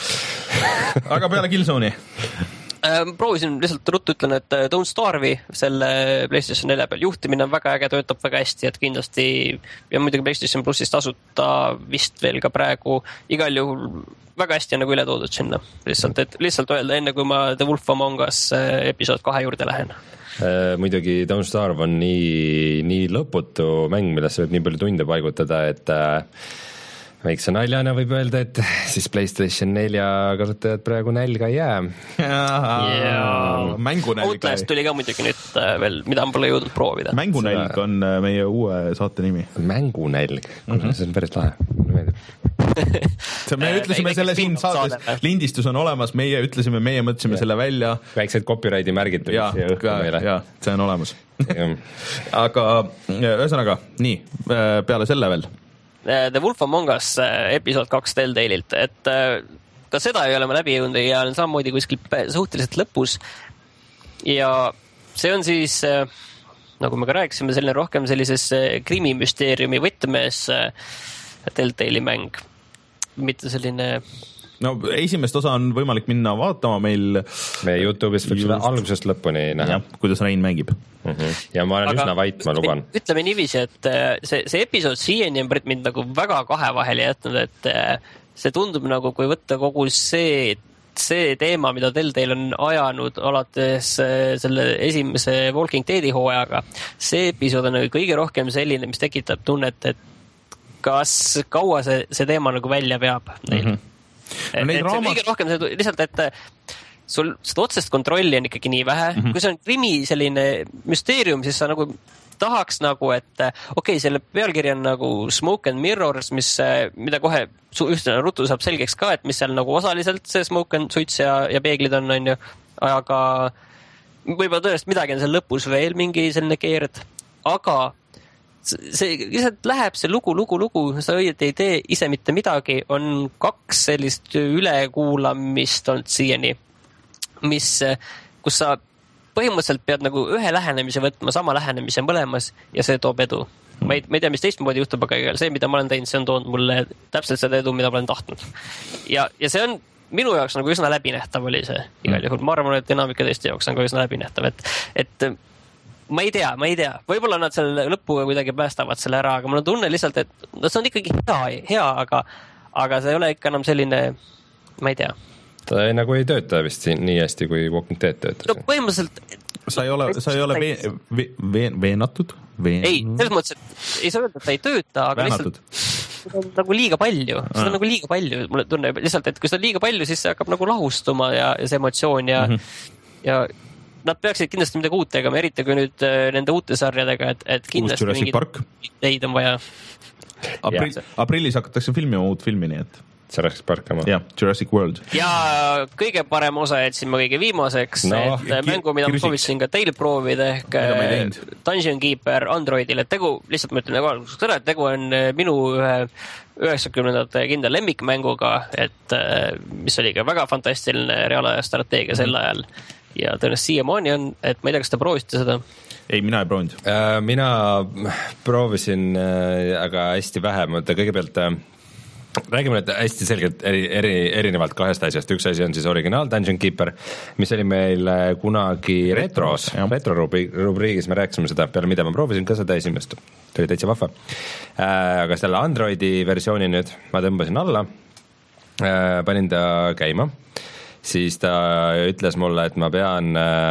Aga peale Killzone'i? Proovisin, lihtsalt ruttu ütlen, et Don't Starve'i selle PlayStation nelja peal juhtimine on väga äge, töötab väga hästi, et kindlasti ja muidugi PlayStation Plussis tasuta vist veel ka praegu igal juhul väga hästi on nagu üle toodud sinna. Lihtsalt, et lihtsalt öelda enne, kui ma The Wolf Among Us episood kahe juurde lähen. Äh, muidugi Don't Starve on nii, nii lõputu mäng, millesse võib nii palju tunde paigutada, et äh, väikse naljana võib öelda, et siis PlayStation nelja kasutajad praegu nälga ei jää. Yeah. Mängunälg. Outlast tuli ka muidugi nüüd veel, mida ma pole jõudnud proovida. Mängunälg on meie uue saate nimi. Mängunälg? Mm-hmm. See on päris lahe. me ütlesime selle siin saates, lindistus on olemas, meie ütlesime, meie mõtlesime ja. Selle välja. Väiksed copyrighti märgid. Ja, ka, ja, see on olemas. Aga ühesõnaga, nii, peale selle veel. The Wolf Among Us episood kaks Telltale'ilt, et ka seda ei ole ma läbi jõudnud ja olen samamoodi kuskil suhteliselt lõpus ja see on siis, nagu me ka rääkisime, selline rohkem sellises krimimüsteeriumi võtmes Telltale'i mäng, mitte selline no esimest osa on võimalik minna vaatama meil meie YouTube'is võib seda algusest lõpuni näha. Ja, kuidas Rein mängib. Mm-hmm. Ja ma olen aga üsna vait, ma luban. Ütleme niiviisi, et see, see episood siiani on mind nagu väga kahe vahel jätnud, et see tundub nagu, kui võtta kogu see, see teema, mida Telltale on ajanud alates selle esimese Walking Deadi hooajaga, see episood on nagu kõige rohkem selline, mis tekitab tunnet, et kas kaua see, see teema nagu välja veab neil. Mm-hmm. No, et, et raamat... see kõige rohkem see, lihtsalt, et sul seda otsest kontrolli on ikkagi nii vähe. Mm-hmm. Kui see on krimi selline müsteerium, siis sa nagu tahaks nagu, et okei, okay, selle pealkiri on nagu Smoke and Mirrors, mis, mida kohe ühtne rutu saab selgeks ka, et mis seal nagu osaliselt see smoke and suits ja, ja peeglid on, on ju, aga võib-olla tõest midagi on seal lõpus veel mingi selline keerd, aga see lihtsalt läheb see lugu, lugu, lugu, sa õieti ei tee ise mitte midagi, on kaks sellist ülekuulamist olnud siiani, mis, kus sa põhimõtteliselt pead nagu ühe lähenemise võtma, sama lähenemise mõlemas ja see toob edu. Ma ei, ma ei tea, mis teistmoodi juhtub, aga see, mida ma olen teinud, see on toonud mulle täpselt seda edu, mida ma olen tahtnud. Ja, ja see on minu jaoks nagu üsna läbinähtav oli see igal juhul. Ma arvan, et enamike teiste jaoks on ka üsna läbinähtav, et, et ma ei tea, ma ei tea. Võib-olla nad selle lõpuga kuidagi päästavad selle ära, aga mul on tunne lihtsalt, et no see on ikkagi hea, hea aga, aga see ei ole ikka enam selline, ma ei tea. Ta ei, nagu ei tööta vist nii hästi, kui Walking Dead töötas. No põhimõtteliselt... Sa ei ole, sa ei ole veen, veen, veenatud? Veen... Ei, selles mõttes, et ei saa öelda, et ta ei tööta, aga Väänatud. Lihtsalt seda on nagu liiga palju. Seda on nagu liiga palju. Mulle tunneb lihtsalt, et kui seda on liiga palju, siis see hakkab nagu lahustuma ja, ja see emotsioon ja, mm-hmm. ja nad peaksid kindlasti midagi uut tegema, eriti kui nüüd nende uute sarjadega, et, et kindlasti mingid teid on vaja. Aprill, aprillis hakatakse filmima uut filmi, nii et Jurassic Park oma. jah, Jurassic World. ja kõige parem osa jätsin ma kõige viimaseks, no, et ki- mängu, mida ma soovisin ka teil proovida, ehk Dungeon Keeper Androidile. Tegu, lihtsalt ma ütlen nagu alguses ära, et tegu on minu ühe üheksakümnendate kindla lemmikmänguga, et mis oli ka väga fantastiline reaalaja strateegia sel ajal. Ja tõenäoliselt siiamaani on, et ma ei tea, kas te proovisite seda? Ei, mina ei proovinud. Mina proovisin, aga hästi vähe, mõte kõigepealt räägime nüüd hästi selgelt eri, eri, erinevalt kahest asjast. Üks asi on siis originaal Dungeon Keeper, mis oli meil kunagi retros, retro rubriigis me rääkisime seda, peale mida ma proovisin ka seda esimest. See oli täitsa vahva. Aga selle Androidi versiooni nüüd ma tõmbasin alla, panin ta käima, siis ta ütles mulle, et ma pean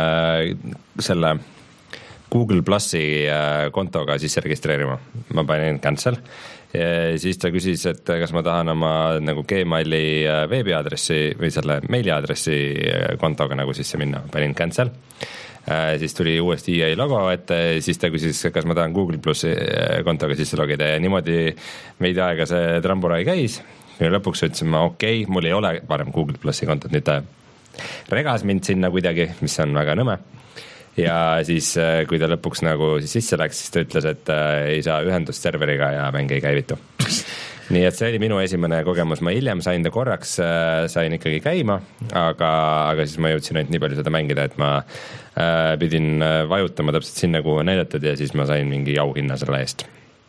selle Google Plussi kontoga sisse registreerima. Ma panin cancel. Ja siis ta küsis, et kas ma tahan oma nagu Gmaili veebiaadressi või selle meiliaadressi kontoga nagu sisse minna. Panin cancel. Siis tuli uuesti E A logo ette, siis ta küsis, kas ma tahan Google Plussi kontoga sisse logida ja niimoodi veidi aega see tramburai käis. Ja lõpuks ütlesin ma, okei, okay, mul ei ole varem Google Plussi kontot, nüüd ta regas mind sinna kuidagi, mis on väga nõme. Ja siis, kui ta lõpuks nagu siis sisse läks, siis ta ütles, et ei saa ühendust serveriga ja mäng ei käivitu. Nii et see oli minu esimene kogemus, ma hiljem sain ta korraks, sain ikkagi käima, aga, aga siis ma jõudsin ainult nii palju seda mängida, et ma äh, pidin vajutama täpselt sinna, kuhu näidatud ja siis ma sain mingi auhinna selle eest.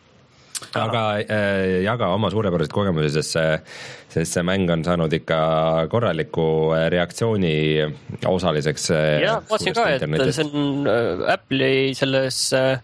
Aga äh, jaga oma suurepärased kogemusi, sest see, sest see mäng on saanud ikka korraliku reaktsiooni osaliseks. Ja, vaatsin ka, et see on Apple'i selles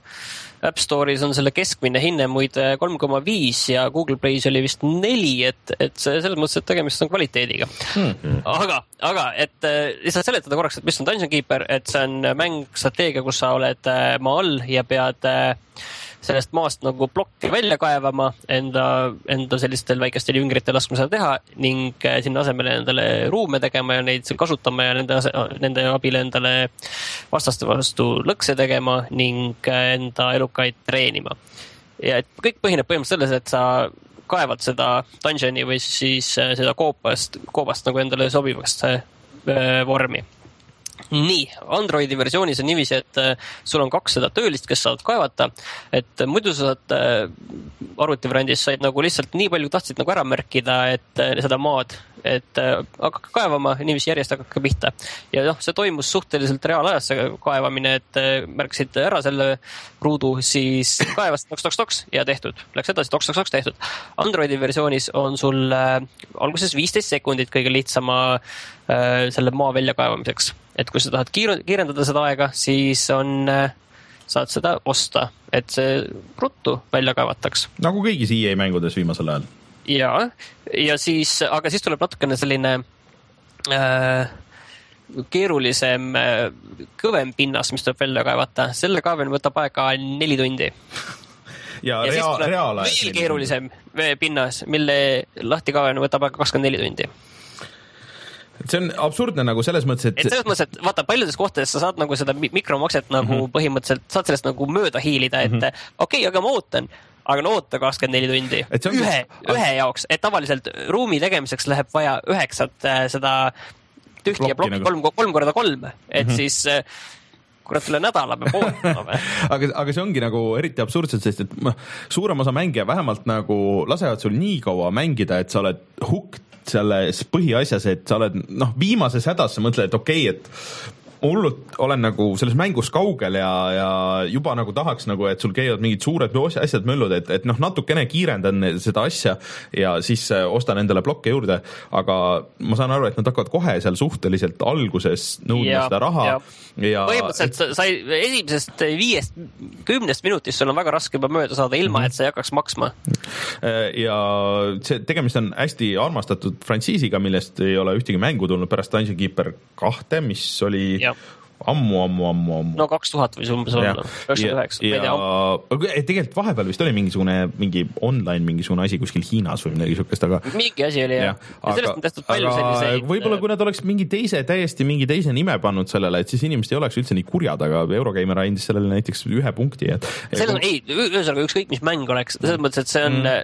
App Store'is on selle keskmine hinne muide kolm koma viis ja Google Play's oli vist neli, et, et selles mõttes, et tegemist on kvaliteediga. Hmm. Aga, aga et lihtsalt seletada korraks, et mis on Dungeon Keeper, et see on mäng strateegia, kus sa oled maa all ja pead sellest maast nagu plokki välja kaevama, enda, enda sellistel väikestel jüngritel laskma seda teha ning sinna asemele endale ruume tegema ja neid kasutama ja nende, nende abil endale vastaste vastu lõkse tegema ning enda elukaid treenima. Ja et kõik põhineb põhimõtteliselt selles, et sa kaevad seda dungeoni või siis seda koopast, koopast nagu endale sobivast vormi. Nii, Androidi versioonis on niiviisi, et sul on kaks seda töölist, kes saavad kaevata, et muidu sa saad arvutivariandis said nagu lihtsalt nii palju tahtsid nagu ära märkida, et seda maad, et hakka kaevama, niiviisi järjest hakka pihta. Ja noh, see toimus suhteliselt reaalajas see kaevamine, et märksid ära selle ruudu, siis kaevast toks, toks, toks ja tehtud. Läks edasi, toks, toks, toks tehtud. Androidi versioonis on sul alguses viisteist sekundit kõige lihtsama selle maa välja kaevamiseks. Et kui sa tahad kiirendada seda aega, siis on, saad seda osta, et see ruttu välja kaevataks. Nagu kõigis E A mängudes viimasel ajal. Ja, ja siis, aga siis tuleb natukene selline äh, keerulisem, kõvem pinnas, mis tuleb välja kaevata. Selle kaevamine võtab aega neli tundi. Ja, ja rea, reaal veel keerulisem pinnas, mille lahti kaevamine võtab aega kakskümmend neli tundi. See on absurdne nagu selles mõttes, et... et selles mõttes, et vaata, paljudes kohtades sa saad nagu seda mikromakset nagu mm-hmm. põhimõtteliselt, saad sellest nagu mööda hiilida, et mm-hmm. okei, okay, aga ma ootan, aga no oota kakskümmend neli tundi. On... Ühe, ühe jaoks, et tavaliselt ruumi tegemiseks läheb vaja üheksat seda tühti ja plokki nagu... kolm, kolm korda kolm, et mm-hmm. siis... kurat üle nädala peab ootama. aga, aga see ongi nagu eriti absurdselt, sest et suurem osa mängija vähemalt nagu lasevad sul nii kaua mängida, et sa oled hooked selles põhiasjas, et sa oled noh, viimases hädas sa mõtled, et okei, okay, et hullult olen nagu selles mängus kaugel ja, ja juba nagu tahaks nagu, et sul käivad mingid suured asjad möllud, et, et noh, natukene kiirendan seda asja ja siis ostan endale blokke juurde, aga ma saan aru, et nad hakkavad kohe seal suhteliselt alguses nõudma ja, seda raha. Ja, ja põhimõtteliselt et... sai esimesest viiest, kümnest minutist sul on väga raske juba mööda saada ilma, mm-hmm. et sa ei hakkaks maksma. Ja see tegemist on hästi armastatud frantsiisiga, millest ei ole ühtegi mängu tulnud pärast Dungeon Keeper kahte, mis oli ja. ammu, ammu, ammu, ammu. No kaks tuhat või umbes olla. ja, ja tegelikult vahepeal vist oli mingisugune, mingi online mingisugune asi kuskil Hiinas või midagi sukest, aga... Mingi asi oli, jah. Ja, ja sellest on tehtud palju selliseid... Võib-olla kui nad oleks mingi teise, täiesti mingi teise nime pannud sellele, et siis inimesed ei oleks üldse nii kurjad, aga Eurogamer andis sellele näiteks ühe punkti. Et... Selles on, ei, ühesõnaga ükskõik, mis mäng oleks, selles mõttes, et see on... Mm.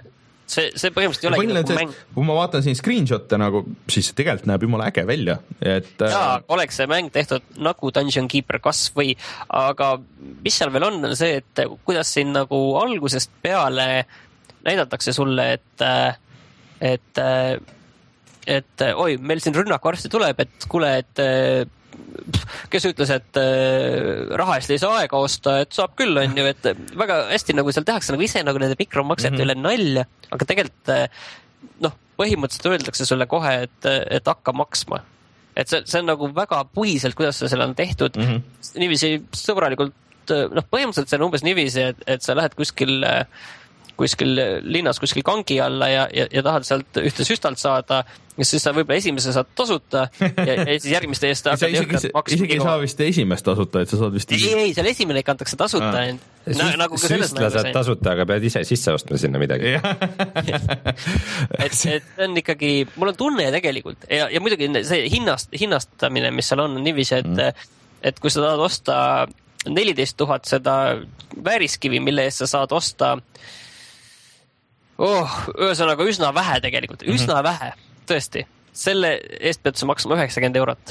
see, see põhimõtteliselt ei olegi nagu mäng. Kui ma vaatan siin screenshot'e nagu, siis see tegelikult näeb jumala äge välja. Et, jaa, oleks see mäng tehtud nagu Dungeon Keeper kas või, aga mis seal veel on, on see, et kuidas siin nagu algusest peale näidatakse sulle, et et, et oi, meil siin rünnak varsti tuleb, et kuule, et kes ütles, et raha eest ei saa aega osta, et saab küll, on ju, et väga hästi nagu seal tehakse nagu ise nagu nende mikromaksete mm-hmm. üle nalja, aga tegelikult noh, põhimõtteliselt öeldakse sulle kohe, et, et hakka maksma. Et see, see on nagu väga puhiselt, kuidas see selle on tehtud. Mm-hmm. Niiviisi sõbralikult, noh, põhimõtteliselt see on umbes niiviisi, et, et sa lähed kuskil kuskil linnas, kuskil kangi alla ja, ja, ja tahad sealt ühte süstalt saada, siis sa võib-olla esimese saad tasuta ja, ja siis järgmiste eest isegi, isegi ei saa vist esimest tasuta, et sa saad vist ei, ei, seal esimene ikka antakse tasuta ah. Na, nagu süstla saad tasuta, aga pead ise sisse ostma sinna midagi et, et see on ikkagi, mul on tunne tegelikult ja, ja muidugi see hinnast, hinnastamine, mis seal on, on niiviisi, et, mm. et kui sa tahad osta neliteist tuhat seda vääriskivi, mille eest sa saad osta Oh, ühesõnaga üsna vähe tegelikult, üsna mm-hmm. vähe, tõesti. Selle eest pead sa maksma üheksakümmend eurot.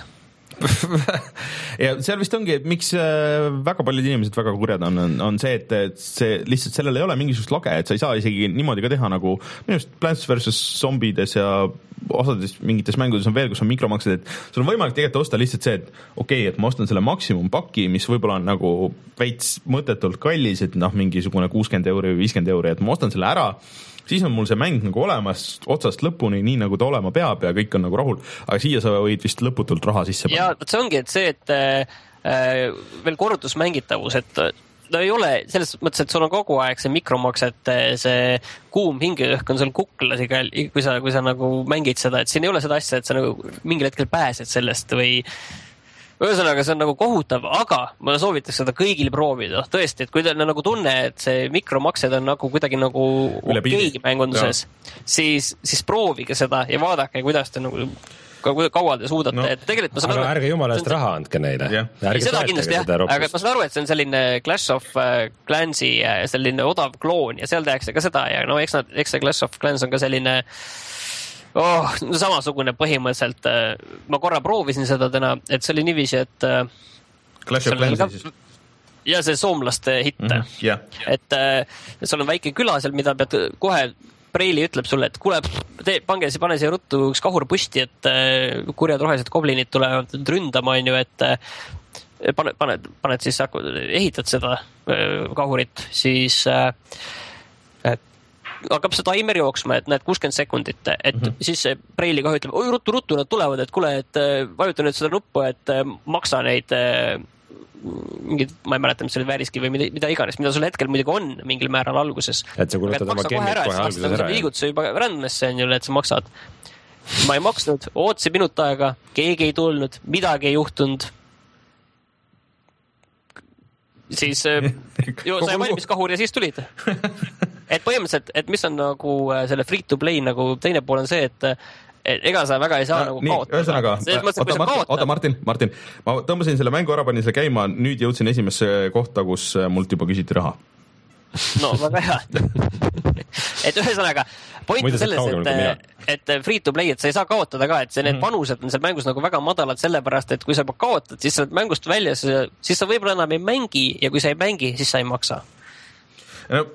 ja seal vist ongi, et miks väga paljud inimesed väga kurjad on, on, on see, et see lihtsalt sellel ei ole mingisugust lage, et sa ei saa isegi niimoodi ka teha nagu minu arust Plants versus Zombides ja osades mingites mängudes on veel, kus on mikromaksed, et sul on võimalik tegelikult osta lihtsalt see, et okei okay,, et ma ostan selle maksimumpaki, mis võib-olla on nagu veits mõttetult kallis, et noh, mingisugune kuuskümmend euri või viiskümmend euri, et ma ostan selle ära, siis on mul see mäng nagu olemas otsast lõpuni, nii nagu ta olema peab ja kõik on nagu rahul, aga siia sa võid vist lõputult raha sisse panna. Ja see ongi, et see, et äh, veel kordusmängitavus, et no ei ole, selles mõttes, et sul on kogu aeg see mikromakset, see kuum hingeõhk on sul kuklas iga, kui sa, kui sa nagu mängid seda, et siin ei ole seda asja, et sa nagu mingil hetkel pääsed sellest või ühesõnaga, see on nagu kohutav, aga ma soovitaks seda kõigil proovida. Tõesti, et kui teil on nagu tunne, et see mikromaksed on nagu kuidagi nagu okei mängunduses, siis, siis proovige seda ja vaadake, kuidas te nagu kaua te suudate. No, et tegelikult ma saan aga aru, ärge jumala eest raha andke neile. Seda kindlasti jah, aga ma saan aru, et see on selline Clash of Clansi selline odav kloon ja seal tehakse ka seda ja no eks, nad, eks see Clash of Clans on ka selline oh, no samasugune põhimõtteliselt. Ma korra proovisin seda täna, et see oli niiviisi, et Clash of Clansi siis? Ja see soomlaste hitt. Mm-hmm. Yeah. Et sul on väike küla seal, mida pead kohe Preili ütleb sulle, et kuule, te, pange, pane siia ruttu üks kahur pusti, et kurjad rohelised koblinid tulevad ründama, on ju, et paned, paned, paned siis, ehitad seda kahurit, siis hakkab see taimer jooksma, et näed kuuskümmend sekundit, et mm-hmm. siis Preili kohe ütleb, oi ruttu, ruttu, nad tulevad, et kuule, et vajuta nüüd seda nuppu, et maksa neid mingid, ma ei mäleta, mis oli vääriski või mida, mida iganes, mida sul hetkel muidugi on mingil määral alguses. Et sa kulutad oma gemmid kohe alguses ära. Liigutuse juba rändmesse on ju, et sa maksad. Ma ei maksnud, ootsi minut aega, keegi ei tulnud, midagi ei juhtunud. Siis jo, sai valmis kahur ja siis tulid. Et põhimõtteliselt, et mis on nagu selle free to play nagu teine pool on see, et ega sa väga ei saa ja, nagu nii, kaotada. Ühesõnaga, oota, Martin, oota Martin, Martin, ma tõmbasin selle mängu ära, panin selle käima, nüüd jõudsin esimesse kohta, kus mult juba küsiti raha. No, väga hea. Et ühesõnaga, point on selles, et, et free to play, et sa ei saa kaotada ka, et see, need panused on seal mängus nagu väga madalad sellepärast, et kui sa juba kaotad, siis sa oled mängust väljas, siis sa võib-olla enam ei mängi ja kui sa ei mängi, siis sa ei maksa. No,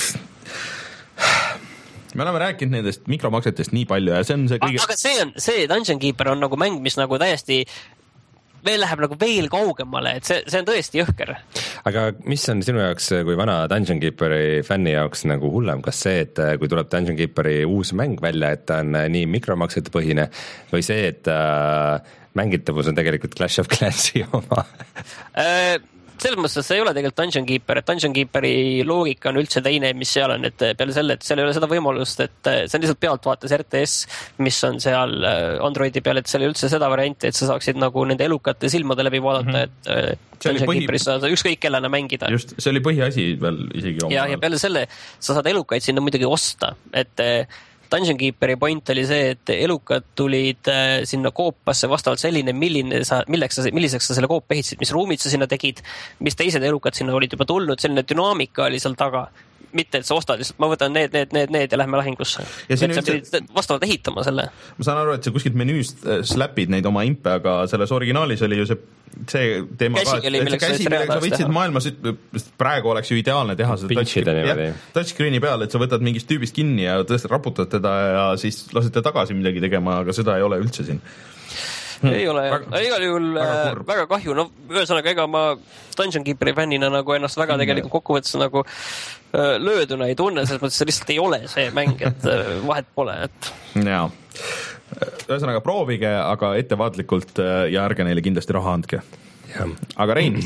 me oleme rääkinud nendest mikromaksetest nii palju ja see on see kõige... Aga see on, see Dungeon Keeper on nagu mäng, mis nagu täiesti veel läheb nagu veel kaugemale, et see, see on tõesti jõhker. Aga mis on sinu jaoks kui vana Dungeon Keeperi fänni jaoks nagu hullem? Kas see, et kui tuleb Dungeon Keeperi uus mäng välja, et ta on nii mikromaksete põhine või see, et äh, mängitavus on tegelikult Clash of Clansi oma? Selles mõttes, et see ei ole tegelikult Dungeon Keeper, et Dungeon Keeperi loogika on üldse teine, mis seal on, et peale selle, et seal ei ole seda võimalust, et see on lihtsalt pealtvaates R T S, mis on seal Androidi peal, et seal ei üldse seda varianti, et sa saaksid nagu nende elukate silmade läbi vaadata, et Dungeon põhi... Keeperis saad ükskõik kellena mängida. Just, see oli põhiasi veel isegi oma. Ja, ja peale selle sa saad elukaid sinna muidugi osta, et Dungeon Keeperi point oli see, et elukad tulid sinna koopasse vastavalt selline, milline sa, milleks sa, milliseks sa selle koop ehitasid, mis ruumid sa sinna tegid, mis teised elukad sinna olid juba tulnud, selline dünaamika oli seal taga. mitte, et sa ostad lihtsalt, ma võtan need, need, need, need ja lähme lahingusse. Et sa pidid vastavalt ehitama selle. Ma saan aru, et sa kuskilt menüüst slapid neid oma impe, aga selles originaalis oli ju see, see teema käsi ka, oli, et see käsi, millega sa võtsid maailmas, praegu oleks ju ideaalne teha seda touchscreeni, touchscreeni peal, et sa võtad mingist tüübist kinni ja tõesti raputad teda ja siis lasete tagasi midagi tegema, aga seda ei ole üldse siin. Hmm. Ei ole, väga, igal juhul väga, väga kahju, no ühesõnaga ega ma Dungeon Keeperi fännina nagu ennast väga tegelikult kokkuvõttes nagu lööduna ei tunne, selles mõttes see lihtsalt ei ole see mäng, et vahet pole, et jaa, ühesõnaga proovige, aga ettevaatlikult ja ärge neile kindlasti raha andke. Ja. Aga Rein?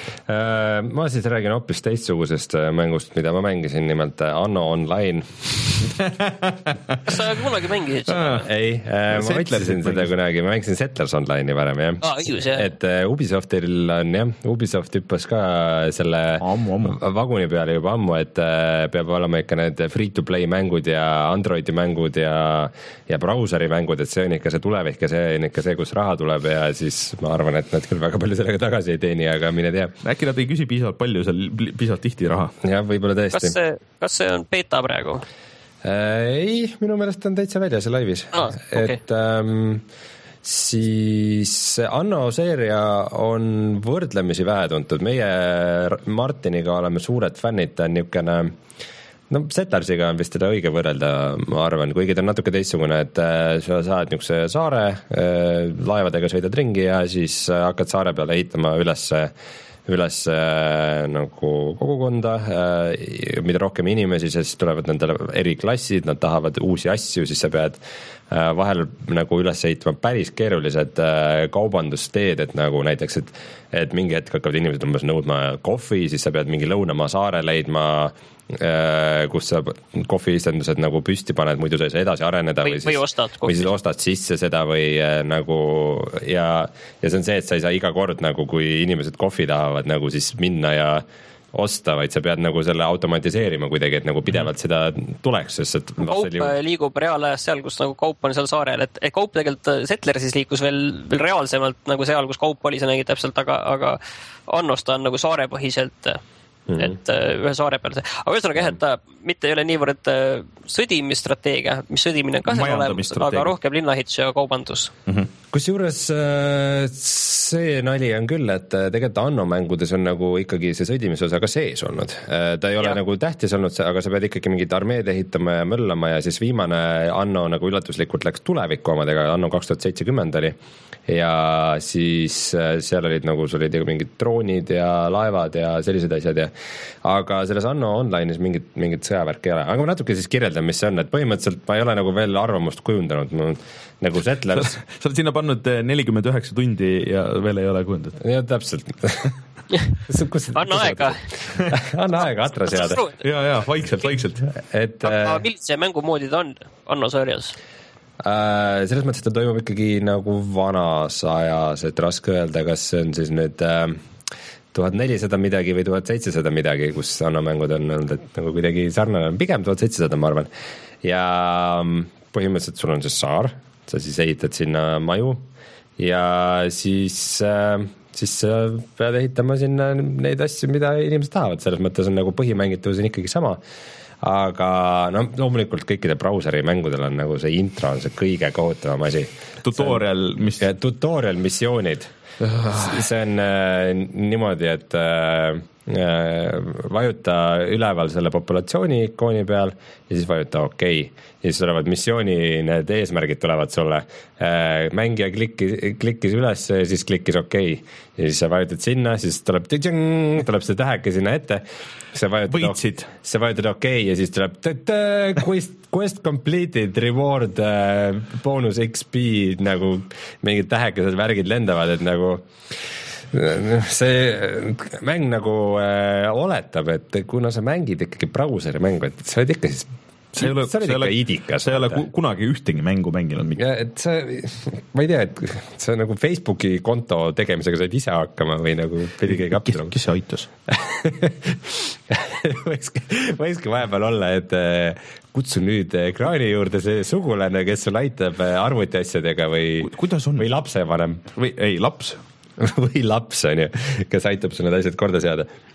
Ma siis räägin hoopis teistsugusest mängust, mida ma mängisin, nimelt Anno Online. Kas sa kunagi mängisid seda? Ei, ma võtsin seda kunagi, ma mängisin Settlers Online'i varem, jah. Ah, õigus, jah. Et Ubisoftil on, jah, Ubisoft hüppas ka selle ammu, ammu. vaguni peale juba ammu, et peab olema ikka need free-to-play mängud ja Androidi mängud ja, ja brauseri mängud, et see on ikka see tulevik ja see on ikka see, kus raha tuleb ja siis ma arvan, et nad küll väga palju sellega tagasi ei teeni, aga mine tea. Äkki nad ei küsi piisavalt palju seal, piisavalt tihti raha. Jah, võib-olla tõesti. Kas see, kas see on beta praegu? Ei, minu meelest on täitsa väljas ja laivis. Ah, okay. Et ähm, siis Anno seeria on võrdlemisi vähetuntud. Meie Martiniga oleme suured fännid, ta on niisugune, no Settlersiga on vist teda õige võrrelda, ma arvan, kuigi ta on natuke teistsugune, et sa saad niisuguse saare, laevadega sõidad ringi ja siis hakkad saare peale ehitama üles üles äh, nagu kogukonda äh,, mida rohkem inimesi, siis tulevad nendele eri klassid, nad tahavad uusi asju, siis sa pead äh, vahel nagu üles ehitama päris keerulised äh, kaubandusteed, et nagu näiteks, et, et mingi hetk hakkavad inimesed umbes nõudma kohvi, siis sa pead mingi lõunamaa saare leidma, kus sa kohviistendused nagu püsti paned, muidu sa ei saa edasi areneda või, või, siis, või, ostad, või siis ostad sisse seda või nagu ja, ja see on see, et sa ei saa iga kord nagu, kui inimesed kohvi tahavad nagu siis minna ja osta, vaid sa pead nagu selle automatiseerima kuidagi, et nagu pidevalt seda tuleks, sest et kaup juhu... liigub reaalajas seal, kus nagu kaup on seal saarel, et, et kaup tegelikult Settlersis liikus veel, veel reaalsemalt nagu seal, kus kaup oli, sa nägid täpselt, aga, aga Annos ta on nagu saarepõhiselt mm-hmm. et ühe saare peal see. Aga ühesõnaga jah, et ta mitte ei ole niivõrd sõdimisstrateegia, mis sõdimine on ka seal olemas, aga rohkem linnahitus ja kaubandus. Mm-hmm. Kusjuures see nali on küll, et tegelikult Anno mängudes on nagu ikkagi see sõdimise osa ka sees olnud. Ta ei ole ja. nagu tähtis olnud, aga sa pead ikkagi mingid armeed ehitama ja möllama ja siis viimane Anno nagu üllatuslikult läks tulevikku omadega, Anno kaks tuhat seitsekümmend oli ja siis seal olid nagu, sul olid mingid droonid ja laevad ja sellised asjad ja aga selles Anno Online'is mingit, mingit sõjavärk ei ole, aga ma natuke siis kirjeldan, mis see on, et põhimõtteliselt ma ei ole nagu veel arvamust kujundanud, ma nagu Settlers sa oled sinna pannud nelikümmend üheksa tundi ja veel ei ole kujundatud. Ja täpselt anna aega anna aega atra seada ja, ja, vaikselt, vaikselt et, aga millise mängumoodi ta on Anno sarjas? Äh, selles mõttes, et ta toimub ikkagi nagu vanas ajas, et raske öelda, kas see on siis nüüd äh, tuhat nelisada midagi või tuhat seitsesada midagi, kus Anno mängud on olnud, et nagu kuidagi sarnane, pigem tuhat seitsesada ma arvan ja põhimõtteliselt sul on see saar, sa siis ehitad sinna maju ja siis, äh, siis sa pead ehitama sinna neid asju, mida inimesed tahavad, selles mõttes on nagu põhimängitavus on ikkagi sama, aga no loomulikult kõikide brauseri mängudel on nagu see intro on see kõige kohutavam asi. Tutorial, mis... Ja, tutorial missioonid. See on äh, niimoodi, et äh, vajuta üleval selle populatsiooni ikooni peal ja siis vajuta OK. Ja siis tulevad missiooni, need eesmärgid tulevad sulle. Mängija klikkis, klikkis üles ja siis klikkis OK. Ja siis sa vajutad sinna, siis tuleb tuleb see täheke sinna ette. Võitsid. Sa vajutad OK ja siis tuleb quest, quest completed, reward, bonus X P, nagu mingid tähekesed värgid lendavad, et nagu see mäng nagu äh, oletab, et kuna sa mängid ikkagi brauseri mängu, et sa oled ikka siis see ei ole, sa oled ikka idikas. See ei ole kunagi ühtegi mängu mänginud. Ja, et sa, ma ei tea, et sa nagu Facebooki konto tegemisega said ise hakkama või nagu pidigi kapitama. Kes see aitas? võikski, võikski vahepeal olla, et kutsu nüüd ekraani juurde see sugulane, kes sul aitab arvuti asjadega või, või lapsevanem. Või ei, laps. või laps on ju, kes aitab sul need asjad korda seada.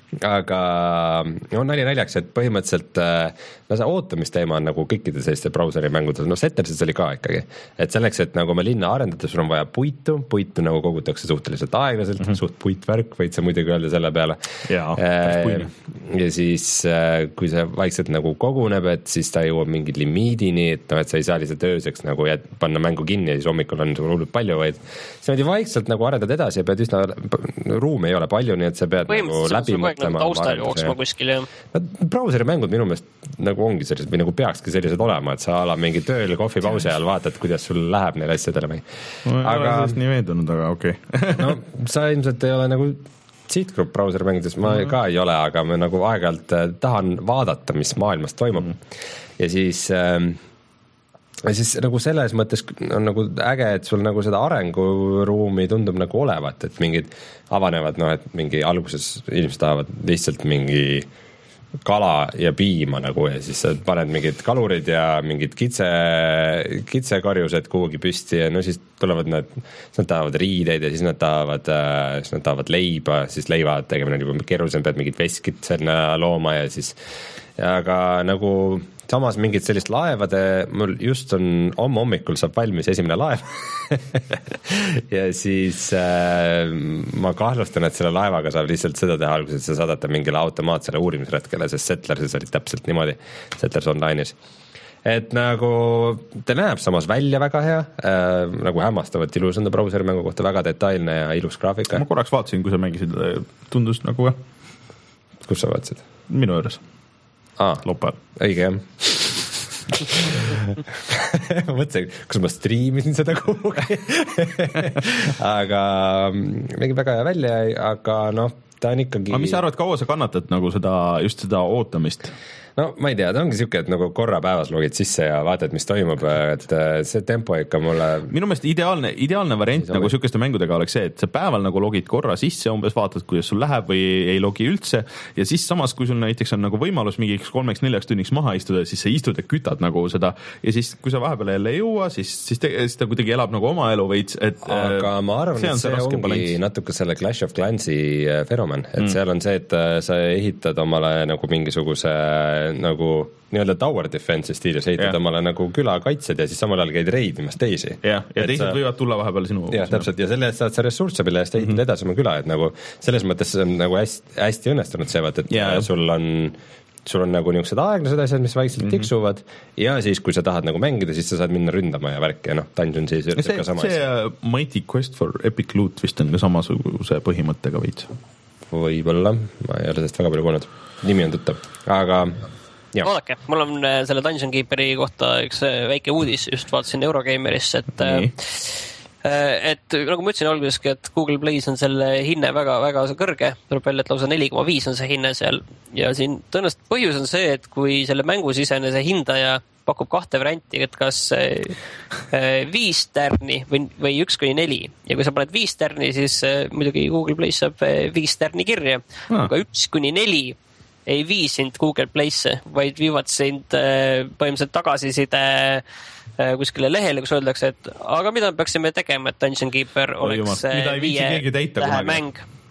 aga no nali naljaks, et põhimõtteliselt no see ootamisteema on nagu kõikide selliste brauseri mängudel, no Settersis oli ka ikkagi, et selleks, et nagu me linna arendada, sul on vaja puitu, puitu nagu kogutakse suhteliselt aeglaselt, mm -hmm. suht puitvärk, võid sa muidugi öelda selle peale. Ja, äh, ja siis kui see vaikselt nagu koguneb, et siis ta jõuab mingi limiidini, et noh, et sa ei saa lihtsalt ööseks nagu jät, panna mängu kinni ja siis hommikul on sul hullult palju, vaid see on vaikselt nagu arendad edasi ja pead üsna, ruumi ei ole palju, nii et sa pead nagu läbi mõtlema. Taustal jooksma kuskil, jah. Brauseri mängud minu meelest nagu ongi sellised, või nagu peakski sellised olema, et sa ala mingi tööl kohvipausi ajal vaatad, kuidas sul läheb neil asjadele. Ma ei aga... ole sellest nii veendunud, aga okei okay. No sa ilmselt ei ole nagu sihtgrupp brauseri mängides, ma mm-hmm. ka ei ole, aga ma nagu aeg-ajalt tahan vaadata, mis maailmas toimub. Mm-hmm. Ja siis... Ähm, ja siis nagu selles mõttes on nagu äge, et sul nagu seda arenguruumi tundub nagu olevat, et mingid avanevad, noh, et mingi alguses inimesed tahavad lihtsalt mingi kala ja piima nagu ja siis sa paned mingid kalurid ja mingid kitse, kitsekarjused kuhugi püsti ja no siis tulevad nad, siis nad tahavad riideid ja siis nad tahavad, siis nad tahavad leiba, siis leiva tegemine on juba keerulisem, pead mingid veskid sinna looma ja siis, aga nagu samas mingid sellist laevade, mul just on homme hommikul saab valmis esimene laev ja siis äh, ma kahtlustan, et selle laevaga saab lihtsalt seda teha alguses, et sa saadate mingile automaatsele uurimisretkele, sest Settlersis oli täpselt niimoodi, Settlers Online'is. Et nagu ta näeb samas välja väga hea, äh, nagu hämmastavalt ilus on ta brauseri mängu kohta, väga detailne ja ilus graafika. Ma korraks vaatasin, kui sa mängisid, tundus nagu jah. Kus sa vaatasid? Minu juures. Ah, Lopal. Õige, jah. Mõtlesin, kus ma striimisin seda kuhugi. Aga mingi väga hea välja, aga noh, ta on ikkagi... Aga mis sa arvad, kaua sa kannatad nagu seda, just seda ootamist? No ma ei tea, ta ongi siuke, et nagu korra päevas logid sisse ja vaatad, mis toimub, et see tempo ikka mulle... Minu meelest ideaalne, ideaalne variant nagu siukeste mängudega oleks see, et sa päeval nagu logid korra sisse, umbes vaatad, kuidas sul läheb või ei logi üldse ja siis samas, kui sul näiteks on nagu võimalus mingiks kolmeks-neljaks tunniks maha istuda, siis sa istud ja kütad nagu seda ja siis, kui sa vahepeal jälle ei jõua, siis, siis, te, siis ta kuidagi elab nagu oma elu veits, et aga ma arvan, see et see, see ongi balans. Natuke selle Clash of Clansi fenomen, et mm. seal on see, et sa ehitad omale nagu mingisuguse nagu nii-öelda tower defense stiilis ehitad yeah. omale nagu külakaitsed ja siis samal ajal käid reidimas teisi. Ja, ja et teised sa... võivad tulla vahepeal sinu. Ja, täpselt, ja selle eest saad sa ressursse, mille eest ehitad mm -hmm. edasi oma küla, et nagu selles mõttes on nagu hästi, hästi õnnestunud see, et yeah. sul on sul on nagu niisugused aeglased asjad, mis vaikselt mm -hmm. tiksuvad ja siis, kui sa tahad nagu mängida, siis sa saad minna ründama ja värk ja noh, Dungeon siis üritab ka sama see asja. Mighty Quest for Epic Loot vist on ka samasuguse põhimõttega veits. Võib-olla, ma ei ole sellest väga palju kuulnud. Nimi on tuttav, aga oodake, mul on selle Dungeon Keeperi kohta üks väike uudis, just vaatasin Eurogeimerisse, et Nii. et nagu ma ütlesin alguseski, et Google Play's on selle hinne väga-väga kõrge, tuleb välja, et lausa neli koma viis on see hinne seal ja siin tõenäoliselt põhjus on see, et kui selle mängusisene see hindaja pakub kahte varianti, et kas viis tärni või, või üks kuni neli ja kui sa paned viis tärni, siis muidugi Google Play's saab viis tärni kirja, ah. aga üks kuni neli ei vii sind Google Play'sse, vaid viivad sind põhimõtteliselt tagasiside kuskile lehele, kus öeldakse, et aga mida me peaksime tegema, et Dungeon Keeper oleks viie tähe mäng.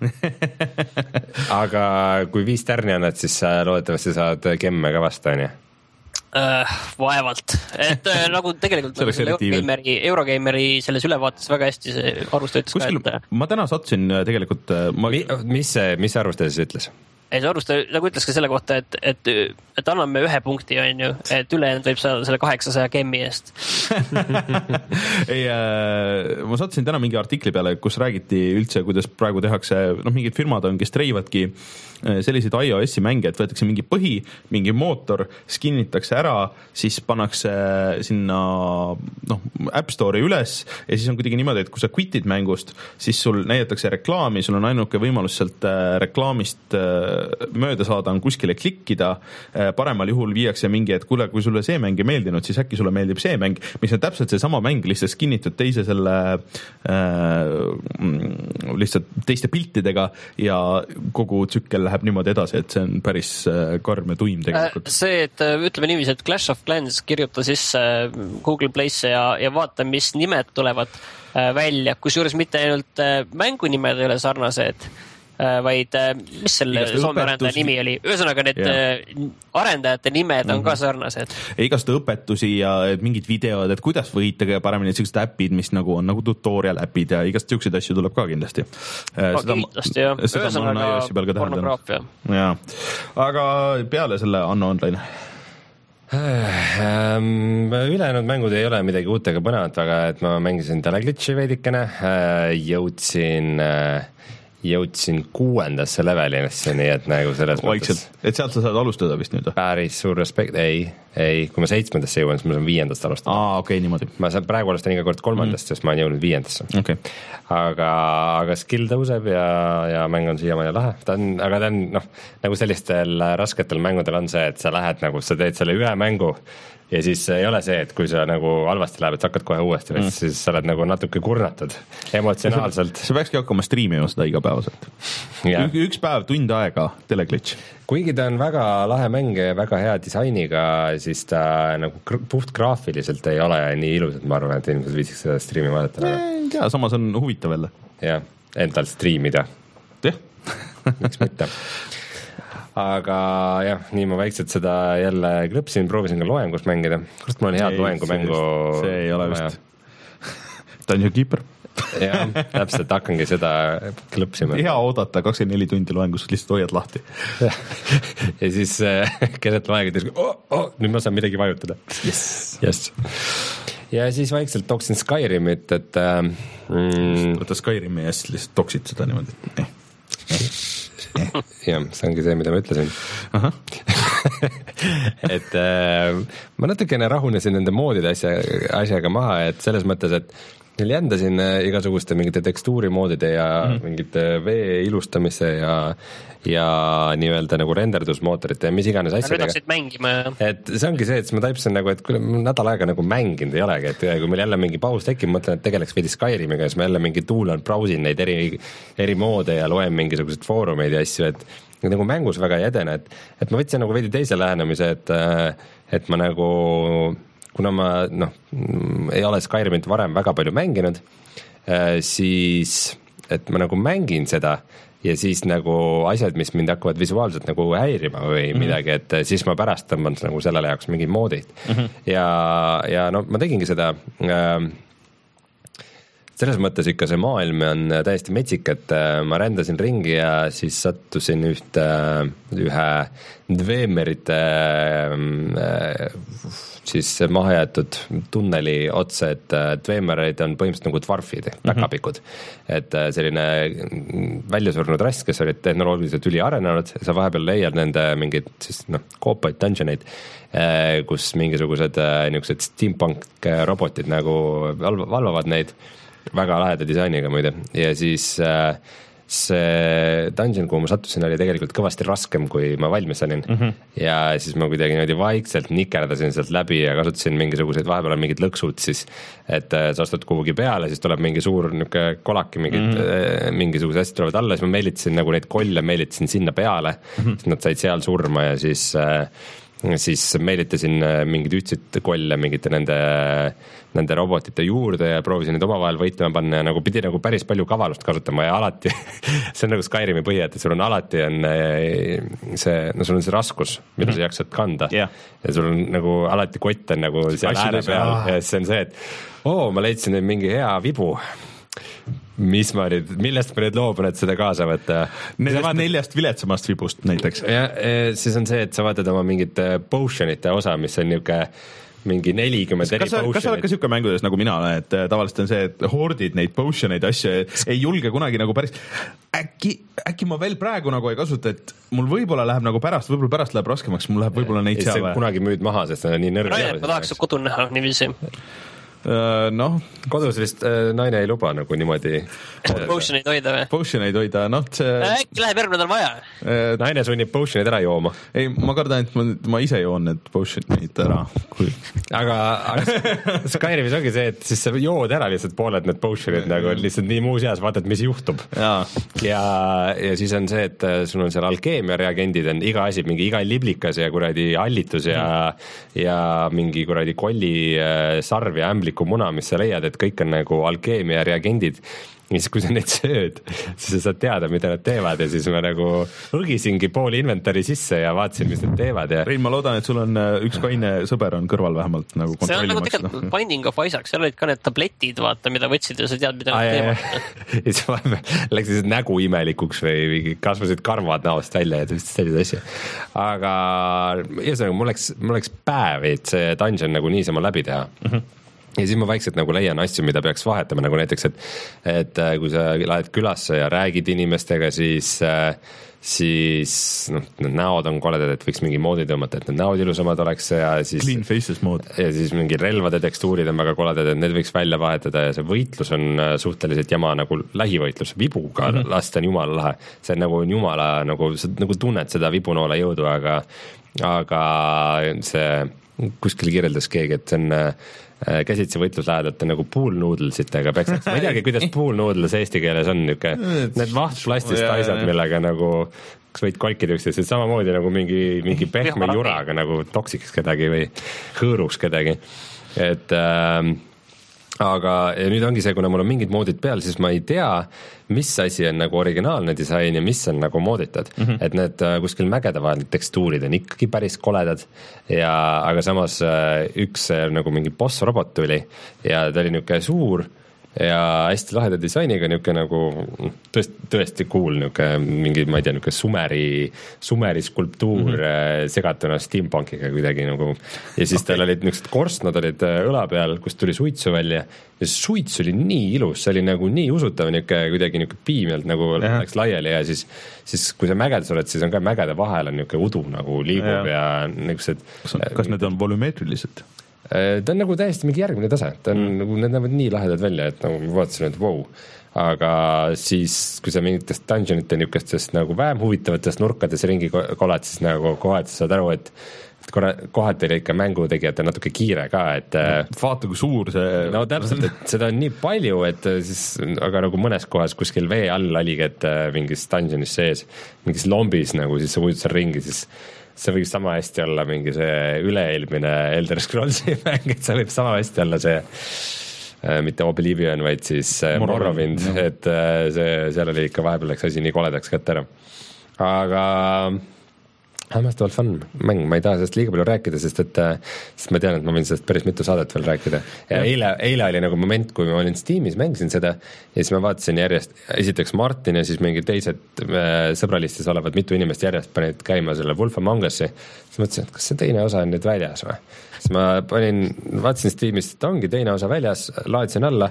Aga kui viis tärni annad, siis sa loodetavasti saad gemme ka vasta, on ju? Uh, vaevalt, et uh, nagu tegelikult nagu Eurogeimeri, Eurogeimeri selles ülevaates väga hästi see arvustaja ütles Kuskil, ka, et ma täna satsin tegelikult ma... Mi, mis see, mis arvustaja siis ütles? ei, see arvustaja nagu ütles ka selle kohta, et, et, et anname ühe punkti, on ju, et ülejäänud võib saada selle kaheksasaja gemmi eest. ei, äh, ma satsin täna mingi artikli peale, kus räägiti üldse, kuidas praegu tehakse, noh, mingid firmad on, kes treivadki selliseid iOS-i mänge, et võetakse mingi põhi, mingi mootor, skinnitakse ära, siis pannakse sinna noh, App Store'i üles ja siis on kuidagi niimoodi, et kui sa quitid mängust, siis sul näidatakse reklaami, sul on ainuke võimalus sealt reklaamist mööda saada on kuskile klikkida, paremal juhul viiakse mingi, et kuule, kui sulle see mäng ei meeldinud, siis äkki sulle meeldib see mäng, mis on täpselt see sama mäng, lihtsalt skinnitud teise selle äh, lihtsalt teiste piltidega ja kogu tsükkel läheb niimoodi edasi, et see on päris karm ja tuim tegelikult. See, et ütleme niiviisi, et Clash of Clans kirjuta sisse Google Play'sse ja, ja vaata, mis nimed tulevad välja, kus juures mitte ainult mängunimed ei ole sarnased, vaid mis selle Soome arendaja nimi oli? Ühesõnaga need ja. arendajate nimed on mm-hmm. ka sarnased. Igast õpetusi ja mingid videod, et kuidas võita kõige paremini, et sellised äpid, mis nagu on nagu tutorial äpid ja igast siukseid asju tuleb ka kindlasti. Ka kindlasti, jah. Ühesõnaga pornograafia. Jaa. Aga peale selle Anno Online? Ülejäänud mängud ei ole midagi uut ega põnevat, aga et ma mängisin Teleglitchi veidikene, jõudsin, jõudsin kuuendasse levelisse, nii et nagu selles Vaikselt. mõttes. Et sealt sa saad alustada vist nüüd? Päris suur respekt, ei, ei, kui ma seitsmendasse jõuan, siis ma saan viiendast alustada. Aa, okei, okay, niimoodi. Ma saan praegu alustan iga kord kolmandast, mm. sest ma olen jõudnud viiendasse. Okay. Aga, aga skill tõuseb ja, ja mäng on siiamaani lahe. Ta on, aga ta on, noh, nagu sellistel rasketel mängudel on see, et sa lähed nagu, sa teed selle ühe mängu ja siis ei ole see, et kui sa nagu halvasti läheb, et sa hakkad kohe uuesti, mm. siis sa oled nagu natuke kurnatud emotsionaalselt. Sa peakski hakkama striimima seda igapäevaselt. Ük, üks päev, tund aega Teleglitch. Kuigi ta on väga lahe mäng ja väga hea disainiga, siis ta nagu puht graafiliselt ei ole nii ilus, et ma arvan, et inimesed viisiks seda striimi vaadata. Ei tea, samas on huvitav jälle. Jah, endal striimida. Jah. Miks mitte? Aga jah, nii ma väikselt seda jälle klõpsin, proovisin ka loengus mängida. Kust mul on head loengu mängu? See ei ole vist. Dungeon Keeper. jah, täpselt hakkangi seda klõpsima. Hea oodata kakskümmend neli tundi loengus, lihtsalt hoiad lahti. ja siis äh, keset loengut ja oh, oh, nüüd ma saan midagi vajutada. Yes. Yes. Ja siis vaikselt toksin Skyrimit, et äh, mm, võta Skyrimi ja siis lihtsalt toksid seda niimoodi. Eh. jah, see ongi see, mida ma ütlesin. et äh, ma natukene rahunesin nende moodide asja, asjaga maha, et selles mõttes, et neil jändasin igasuguste mingite tekstuurimoodide ja mm. mingite vee ilustamise ja, ja nii-öelda nagu renderdusmootorite ja mis iganes asjadega. Rõdaksid mängima, jah. Et see ongi see, et ma taipasin nagu, et kui nädal aega nagu mänginud ei olegi, et kui meil jälle mingi paus tekib, mõtlen, et tegeleks veidi Skyrimiga, siis ma jälle mingi tuulan, brausin neid eri, eri moode ja loen mingisuguseid foorumeid ja asju, et nagu mängus väga ei edene, et, et ma võtsin nagu veidi teise lähenemise, et, et ma nagu kuna ma noh, ei ole Skyrimit varem väga palju mänginud, siis et ma nagu mängin seda ja siis nagu asjad, mis mind hakkavad visuaalselt nagu häirima või mm-hmm. midagi, et siis ma pärast tõmban nagu sellele jaoks mingid moodid. Mm-hmm. Ja, ja no ma tegingi seda äh, selles mõttes ikka see maailm on täiesti metsik, et ma rändasin ringi ja siis sattusin ühte, ühe Dwemerite siis mahajäetud tunneli otsa, et Dwemerid on põhimõtteliselt nagu dwarfid, päkapikud. Mm-hmm. Et selline väljasurnud rass, kes olid tehnoloogiliselt üli arenenud, sa vahepeal leiad nende mingid siis noh, koopaid dungeoneid, kus mingisugused niisugused steampunk robotid nagu valvavad neid, väga laheda disainiga muide, ja siis äh, see dungeon, kuhu ma sattusin, oli tegelikult kõvasti raskem, kui ma valmis olin mm-hmm. ja siis ma kuidagi niimoodi vaikselt nikerdasin sealt läbi ja kasutasin mingisuguseid, vahepeal on mingid lõksud siis, et äh, sa astud kuhugi peale, siis tuleb mingi suur niisugune kolaki, mingid, mm-hmm. äh, mingisugused asjad tulevad alla, siis ma meelitasin nagu neid kolle, meelitasin sinna peale mm-hmm., siis nad said seal surma ja siis äh, siis meelitasin mingid ühtsid kolle mingite nende, nende robotite juurde ja proovisin neid omavahel võitlema panna ja nagu pidi nagu päris palju kavalust kasutama ja alati see on nagu Skyrimi põhi, et sul on alati on see, no sul on see raskus, mida mm-hmm. sa jaksad kanda yeah. ja sul on nagu alati kott on nagu seal ääre peal ja see on see, et oo, ma leidsin mingi hea vibu, mis ma nüüd, millest ma nüüd loobun, et seda kaasa võtta? Nendest vaatad... neljast viletsamast vibust näiteks. Ja siis on see, et sa vaatad oma mingit potionite osa, mis on niisugune mingi nelikümmend eri potionid. Kas sa oled ka niisugune mängudes nagu mina olen, et tavaliselt on see, et hordid neid potioneid asju ei julge kunagi nagu päris äkki, äkki ma veel praegu nagu ei kasuta, et mul võib-olla läheb nagu pärast, võib-olla pärast läheb raskemaks, mul läheb võib-olla neid seal vaja. Kunagi müüd maha, sest see on nii nõrg. Ma tahaks kodu näha niiviisi. Noh, kodus vist äh, naine ei luba nagu niimoodi potioneid hoida või? Potioneid hoida, noh see äkki läheb järgmine nädal vaja äh, naine sunnib potioneid ära jooma. Ei, ma kardan, et ma, ma ise joon need potioneid ära kui... aga, aga Skyrimis ongi see, et siis sa jood ära lihtsalt pooled need potionid nagu lihtsalt nii muus eas, vaatad, mis juhtub ja. Ja, ja siis on see, et sul on seal alkeemia reagendid on iga asi, mingi iga liblikas ja kuradi hallitus ja, mm. ja mingi kuradi kolli sarv ja ämblik üksikku muna, mis sa leiad, et kõik on nagu alkeemia reagendid. Ja siis kui sa neid sööd, siis sa saad teada, mida nad teevad ja siis ma nagu õgisingi pool inventari sisse ja vaatasin, mis nad teevad. Ja... Rein, ma loodan, et sul on üks kaine sõber on kõrval vähemalt nagu kontrollimaks. See on nagu tegelikult Binding of Isaac, seal olid ka need tabletid, vaata, mida võtsid ja sa tead, mida nad teevad. Ja siis vahepeal läksid nägu imelikuks või kasvasid karvad näost välja ja sellised asja. Aga ühesõnaga, mul läks, mul läks päev, et see dungeon nagu niisama läbi teha. Mm-hmm. Ja siis ma vaikselt nagu leian asju, mida peaks vahetama, nagu näiteks, et, et kui sa lähed külasse ja räägid inimestega, siis, siis noh, need näod on koledad, et võiks mingi moodi tõmmata, et need näod ilusamad oleks ja siis Clean faces mood. Ja siis mingi relvade tekstuurid on väga koledad, et need võiks välja vahetada ja see võitlus on suhteliselt jama nagu lähivõitlus, vibuga mm-hmm. lasta on jumala lahe. See on nagu jumala, nagu, sa nagu tunned seda vibunoole jõudu, aga, aga see kuskil kirjeldas keegi, et see on käsitsi võitlus lähedalt nagu pool noodlesitega peksaks. Ma ei teagi, kuidas pool noodles eesti keeles on niuke, need vahtplastist asjad, millega nagu, kas võid kolkida üksteist, et samamoodi nagu mingi, mingi pehme juraga nagu toksiks kedagi või hõõruks kedagi. Et äh, aga ja nüüd ongi see, kuna mul on mingid moodid peal, siis ma ei tea, mis asi on nagu originaalne disain ja mis on nagu mooditud. Mm-hmm. Et need uh, kuskil mägede vahel tekstuurid on ikkagi päris koledad ja aga samas uh, üks uh, nagu mingi boss-robot tuli ja ta oli niuke suur ja hästi laheda disainiga niuke nagu tõesti, tõesti cool niuke mingi, ma ei tea, niuke sumeri, sumeri skulptuur mm-hmm. segatuna steampunkiga kuidagi nagu ja siis okay. tal olid niuksed korstnad olid õla peal, kust tuli suitsu välja ja suits oli nii ilus, see oli nagu nii usutav niuke kuidagi niuke piimilt nagu Jaha. Läks laiali ja siis, siis kui sa mägedes oled, siis on ka mägede vahel on niuke udu nagu liigub ja, ja niuksed kas, kas need on volümeetrilised? Ta on nagu täiesti mingi järgmine tase, ta on mm. nagu, need näevad nii lahedad välja, et nagu ma vaatasin, et vau, aga siis, kui sa mingitest dungeonite niukestest nagu vähem huvitavatest nurkades ringi koled, siis nagu kohati saad aru, et korra, kohati oli ikka mängutegijate natuke kiire ka, et vaata, kui suur see no täpselt, et seda on nii palju, et siis, aga nagu mõnes kohas kuskil vee all oligi, et mingis dungeonis sees, mingis lombis nagu, siis sa võid seal ringi, siis see võib sama hästi olla mingi see üleelmine Elder Scrollsi mäng, et see võib sama hästi olla see äh, mitte Oblivion, vaid siis äh, Morrowind, et äh, see, seal oli ikka vahepeal läks asi nii koledaks kätte ära. Aga hämmastavalt fun mäng, ma ei taha sellest liiga palju rääkida, sest et sest ma tean, et ma võin sellest päris mitu saadet veel rääkida. Ja, ja. Eile, eile oli nagu moment, kui ma olin Steamis, mängisin seda ja siis ma vaatasin järjest, esiteks Martin ja siis mingi teised äh, sõbralistis olevad mitu inimest järjest panid käima selle Wolf Among Us'i. Siis mõtlesin, et kas see teine osa on nüüd väljas või? Siis ma panin, vaatasin Steamist, et ongi teine osa väljas, laadsin alla.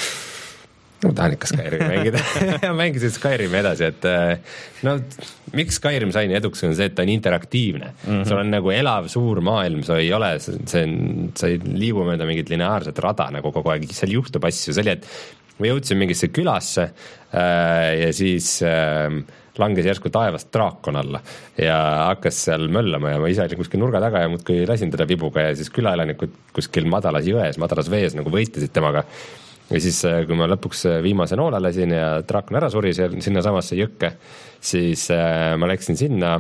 No, tahan ikka Skyrimi mängida ja mängisin Skyrimi edasi, et no miks Skyrim sai nii eduks on see, et ta on interaktiivne mm-hmm. sul on nagu elav suur maailm, sa ei ole see on, sa ei liigu mööda mingit lineaarset rada nagu kogu aeg, seal juhtub asju, see oli, et ma jõudsin mingisse külasse äh, ja siis äh, langes järsku taevast draakon alla ja hakkas seal möllama ja ma ise olin kuskil nurga taga ja muudkui lasin teda vibuga ja siis külaelanikud kuskil madalas jões, madalas vees nagu võitlesid temaga. Ja siis, kui ma lõpuks viimase noole lasin ja draakon ära suri sinna samasse jõkke, siis ma läksin sinna,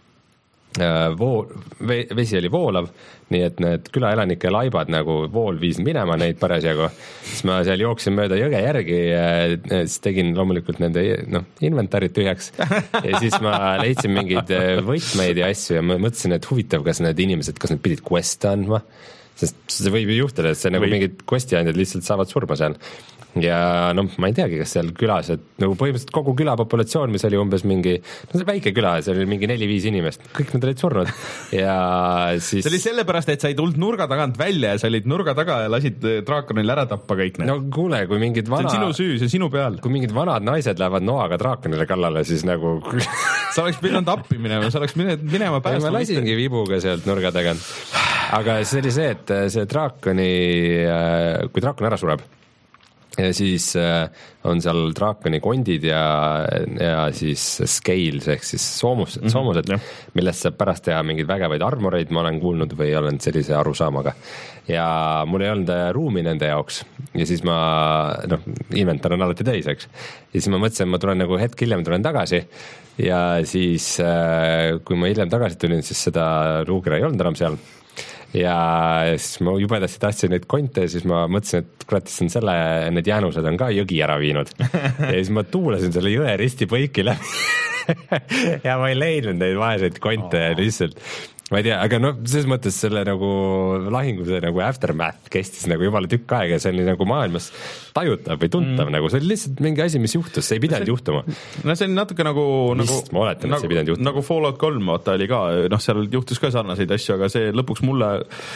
voo, vesi oli voolav, nii et need külaelanike laibad nagu vool viis minema neid parasjagu, siis ma seal jooksin mööda jõge järgi ja siis tegin loomulikult nende no, inventarid tühjaks ja siis ma leidsin mingeid võtmeid ja asju ja ma mõtlesin, et huvitav, kas need inimesed, kas need pidid quest'e andma, sest see võib ju juhtuda, et see nagu mingid quest'i-andjad lihtsalt saavad surma seal. Ja noh, ma ei teagi, kas seal külas, et nagu põhimõtteliselt kogu küla populatsioon, mis oli umbes mingi, no see väike küla, see oli mingi neli-viis inimest, kõik nad olid surnud ja siis... See oli sellepärast, et sa ei tulnud nurga tagant välja ja sa olid nurga taga ja lasid draakonil ära tappa kõik need. No kuule, kui mingid vana... See on sinu süü, see on sinu peal. Kui mingid vanad naised lähevad noaga draakonile kallale, siis nagu... sa oleks pidanud appi minema, sa oleks minema päästma. Ma lasingi vibuga sealt nurga tagant. Aga see oli see, et see draakoni, kui draakon ära sureb, ja siis on seal draakoni kondid ja, ja siis scales ehk siis soomus, mm-hmm. soomused, millest saab pärast teha mingeid vägevaid armoreid, ma olen kuulnud või olen sellise arusaamaga. Ja mul ei olnud ruumi nende jaoks ja siis ma, noh, inventar on alati täis, eks. Ja siis ma mõtlesin, ma tulen nagu hetk hiljem tulen tagasi ja siis kui ma hiljem tagasi tulin, siis seda luugira ei olnud enam seal. ja siis ma jubedasti tahtsin neid konte ja siis ma mõtlesin, et kurat, siis on selle, need jäänused on ka jõgi ära viinud. Ja siis ma tuulasin selle jõe risti põiki läbi ja ma ei leidnud neid vaeseid konte ja lihtsalt ma ei tea, aga noh, selles mõttes selle nagu lahinguse nagu aftermath kestis nagu jumala tükk aega ja see oli nagu maailmas tajutav või tuntav mm. nagu, see oli lihtsalt mingi asi, mis juhtus, see ei pidanud see, juhtuma. No see on natuke nagu Vist, nagu, ma oletan, nagu, see nagu Fallout kolm, vaata oli ka, noh, seal juhtus ka sarnaseid asju, aga see lõpuks mulle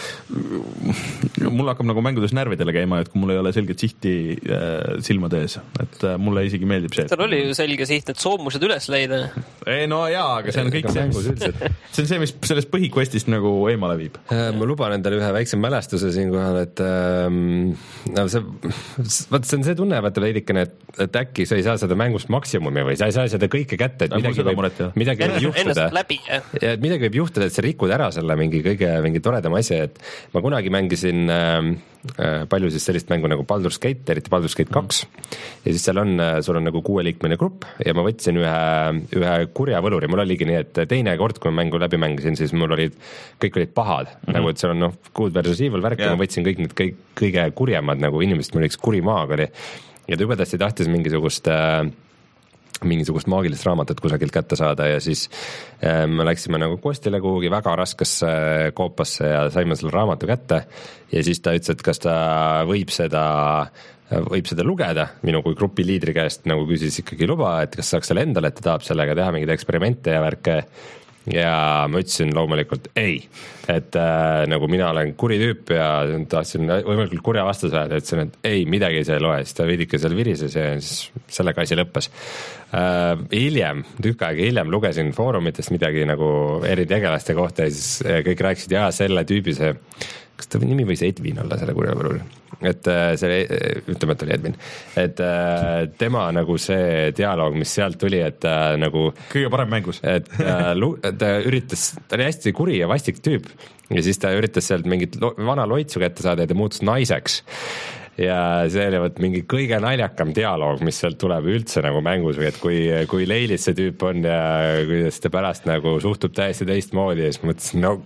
mulle hakkab nagu mängudes närvidele käima, et kui mul ei ole selget sihti äh, silmade ees, et äh, mulle isegi meeldib see. Tal oli ju selge siht, et soomused üles leida. Ei, no jaa, aga see on kõik see, mis, see on see, mis sellest põhiquestist nagu eemale viib. Ma luban endale ühe väikse mälestuse siinkohal, et ähm, no see, vaat see on see tunne, vaata veidikene, et, et äkki sa ei saa seda mängust maksimumi või sa ei saa seda kõike kätte, et midagi võib, muret, midagi võib juhtuda. Läbi, ja midagi võib juhtuda, et sa rikud ära selle mingi kõige mingi toredama asja, et ma kunagi mängisin ähm, palju siis sellist mängu nagu Baldur's Gate, eriti Baldur's Gate kaks mm. ja siis seal on, sul on nagu kuueliikmeline grupp ja ma võtsin ühe, ühe kurja võluri, mul oligi nii, et teine kord, kui ma mängu läbi mängisin, siis mul olid, kõik olid pahad mm, -hmm. nagu et seal on noh, Good versus Evil värk yeah. ja ma võtsin kõik need kõik, kõige kurjemad nagu inimesed, mul üks kuri maag oli ja ta jubedasti tahtis mingisugust äh, mingisugust maagilist raamatut kusagilt kätte saada ja siis äh, me läksime nagu kostile kuhugi väga raskesse koopasse ja saime selle raamatu kätte ja siis ta ütles, et kas ta võib seda võib seda lugeda, minu kui grupi liidri käest nagu küsis ikkagi luba, et kas saaks selle endale, et ta tahab sellega teha mingeid eksperimente ja värke ja ma ütlesin loomulikult ei, et äh, nagu mina olen kuri tüüp ja tahtsin võimalikult kurja vastase saada, ütlesin, et ei, midagi see ei loe, siis ta veidike seal virises ja siis sellega asi lõppes. Äh, hiljem, tükk aega hiljem lugesin foorumitest midagi nagu eri tegelaste kohta ja siis kõik rääkisid, jaa, selle tüübi see, kas ta nimi võis Edwin olla selle kurja võlul? Et see, ütleme, et oli Edwin, et tema nagu see dialoog, mis sealt tuli, et ta nagu kõige parem mängus, et ta üritas, ta oli hästi kuri ja vastik tüüp ja siis ta üritas sealt mingit lo, vana loitsu kätte saada ja ta muutus naiseks ja see oli võt mingi kõige naljakam dialoog, mis sealt tuleb üldse nagu mängus või et kui, kui leilis see tüüp on ja kuidas ta pärast nagu suhtub täiesti teistmoodi ja siis mõtlesin, no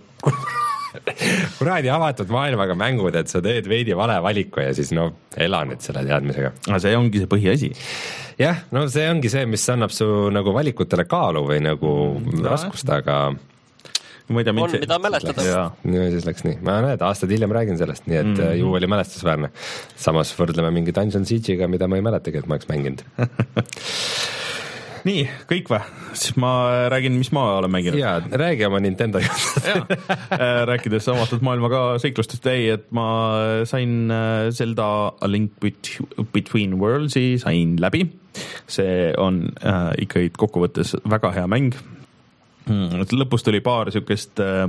kuradi avatud maailmaga mängud, et sa teed veidi vale valiku ja siis no ela nüüd selle teadmisega. Aga see ongi see põhiasi. Jah, no see ongi see, mis annab su nagu valikutele kaalu või nagu no, raskust, aga ma ei tea, on, mida mäletada. Ja siis läks nii. Ma näed, aastad hiljem räägin sellest, nii et mm-hmm. ju oli mälestusväärne. Samas võrdleme mingi Dungeon Siege'iga, mida ma ei mäletagi, et ma oleks mänginud. Nii, kõik või? Siis ma räägin, mis ma olen mänginud. Jaa, räägi oma Nintendo juurde. Rääkides avatud maailmaga seiklustest, ei, et ma sain Zelda A Link Between Worlds'i sain läbi. See on äh, ikka kokkuvõttes väga hea mäng. Lõpus tuli paar niisugust äh,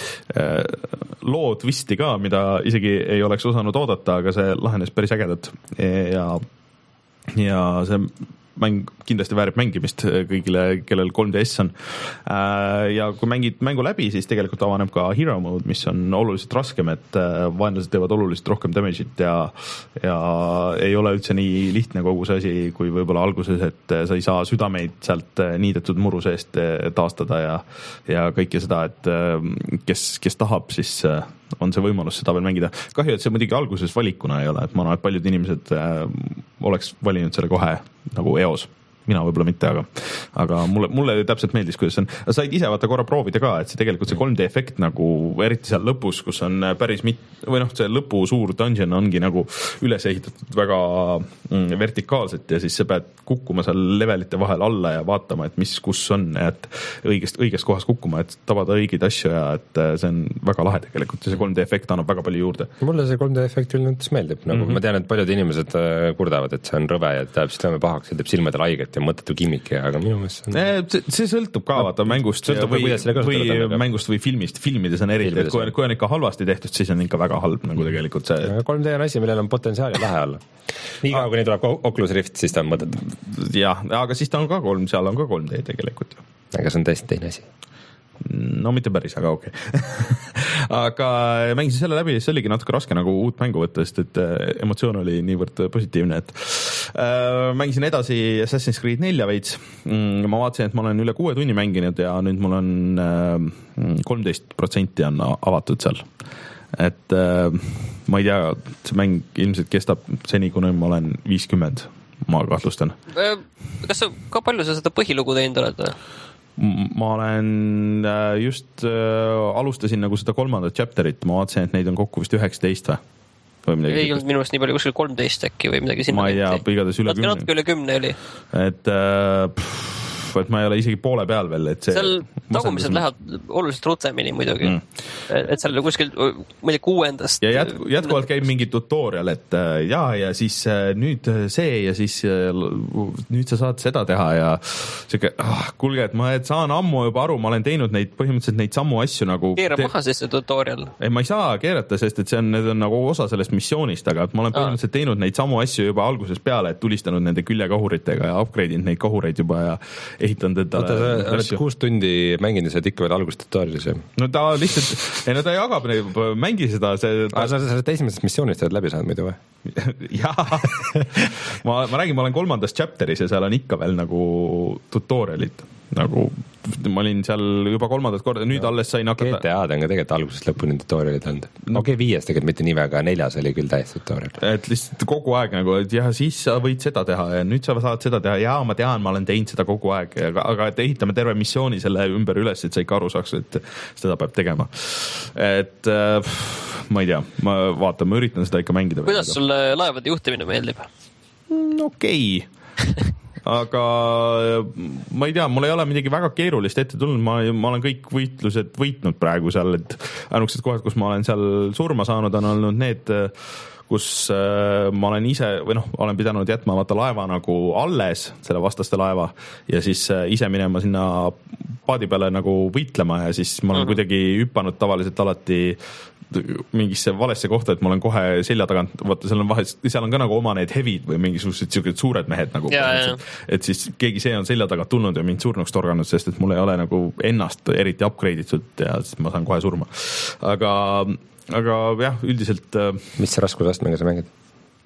loo twisti ka, mida isegi ei oleks osanud oodata, aga see lahenes päris ägedalt ja, ja see mäng kindlasti väärib mängimist kõigile, kellel kolm D S on. Ja kui mängid mängu läbi, siis tegelikult avaneb ka hero mode, mis on oluliselt raskem, et vaenlased teevad oluliselt rohkem damage'it ja, ja ei ole üldse nii lihtne kogu see asi, kui võib-olla alguses, et sa ei saa südameid sealt niidetud muru seest taastada ja, ja kõike seda, et kes, kes tahab, siis on see võimalus seda veel mängida. Kahju, et see muidugi alguses valikuna ei ole, et ma arvan, et paljud inimesed oleks valinud selle kohe nagu eos. Mina võib-olla mitte, aga, aga mulle, mulle täpselt meeldis, kuidas see on. Said ise vaata korra proovida ka, et see tegelikult see kolm D efekt nagu, eriti seal lõpus, kus on päris mit-, või noh, see lõpu suur dungeon ongi nagu üles ehitatud väga mm, vertikaalselt ja siis sa pead kukkuma seal levelite vahel alla ja vaatama, et mis, kus on, et õigest, õigest kohas kukkuma, et tabada õigeid asju ja et see on väga lahe tegelikult ja see kolm D efekt annab väga palju juurde. Mulle see kolm D efekt üldse meeldib, nagu mm-hmm. ma tean, et paljud inimesed kurdavad, et see on rõve ja teeb südame pahaks ja teeb silmadel haiget ja mõttetu kimmiki, aga minu meelest see on... See, see sõltub ka vaata mängust sõltub või, või, või mängust või filmist. Filmides on eriti, et kui, kui on ikka halvasti tehtud, siis on ikka väga halb nagu tegelikult see... kolm D on asi, millel on potentsiaali lahe olla. Nii kaua, kui nii tuleb Oculus Rift, siis ta on mõttetu. Jah, aga siis ta on ka kolm, seal on ka kolm D tegelikult. Aga see on täiesti teine asi. No mitte päris, aga okei okay. Aga mängisin selle läbi, see oligi natuke raske nagu uut mängu võtta, sest et emotsioon oli niivõrd positiivne, et äh, mängisin edasi Assassin's Creed nelja veits. Ma vaatasin, et ma olen üle kuue tunni mänginud ja nüüd mul on äh, kolmteist protsenti on avatud seal. et äh, ma ei tea, see mäng ilmselt kestab seni, kuni ma olen viiskümmend, ma kahtlustan. Kas sa, ka palju sa seda põhilugu teinud oled? Ma olen just äh, alustasin nagu seda kolmandat chapterit, ma vaatasin, et neid on kokku vist üheksateist või? Ei olnud minu meelest nii palju, kuskil kolmteist äkki või midagi sinna. Ma ei tea, igatahes üle kümne. Natuke üle kümne oli. Et äh, pff, et ma ei ole isegi poole peal veel, et see seal tagumised lähevad oluliselt rutsemini muidugi mm. et seal kuskil ma ei tea kuuendast ja jätku, jätkuvalt käib mingi tutorial, et ja, ja siis nüüd see ja siis nüüd sa saad seda teha ja siuke, ah, kuulge, et ma et saan ammu juba aru, ma olen teinud neid põhimõtteliselt neid sammu asju nagu keera maha siis see tutorial. Ei, ma ei saa keerata, sest et see on, need on nagu osa sellest missioonist, aga et ma olen põhimõtteliselt ah. teinud neid samu asju juba algusest peale, et tulistanud nende küljekahuritega ja upgrade'inud neid kahureid juba ja ehitanud endale. Oota, oled kuus tundi mänginud, sa oled ikka veel algust tutorialis? No ta lihtsalt, ei no ta jagab, mängi seda. See, ta... ah, sa oled esimesest missioonist oled läbi saanud muidu või? Jaa, ma, ma räägin, ma olen kolmandas chapteris ja seal on ikka veel nagu tutorialid. Nagu ma olin seal juba kolmandat korda, nüüd no, alles sain hakata. G T A-d on ka tegelikult algusest lõpuni tutorialid olnud. No G viies tegelikult mitte nii väga, neljas oli küll täiesti tutorial. Et lihtsalt kogu aeg nagu, et jah, siis sa võid seda teha ja nüüd sa saad seda teha. Jaa, ma tean, ma olen teinud seda kogu aeg, aga, aga et ehitame terve missiooni selle ümber üles, et sa ikka aru saaks, et seda peab tegema. Et äh, ma ei tea, ma vaatan, ma üritan seda ikka mängida. Kuidas sulle laevade juhtimine meeldib? Okei. Aga ma ei tea, mul ei ole midagi väga keerulist ette tulnud, ma, ma olen kõik võitlused võitnud praegu seal, et ainukesed kohad, kus ma olen seal surma saanud, on olnud need, kus äh, ma olen ise, või noh, olen pidanud jätma vaata laeva nagu alles, selle vastaste laeva, ja siis äh, ise minema sinna paadi peale nagu võitlema ja siis ma olen mm-hmm. kuidagi hüppanud tavaliselt alati mingisse valesse kohta, et ma olen kohe selja tagant, vaata seal on vahe, seal on ka nagu oma need hevid või mingisugused siuksed suured mehed nagu, et siis keegi see on selja tagant tulnud ja mind surnuks torganud, sest et mul ei ole nagu ennast eriti upgrade itud ja siis ma saan kohe surma. Aga, aga jah, üldiselt mis raskusastmega sa mängid?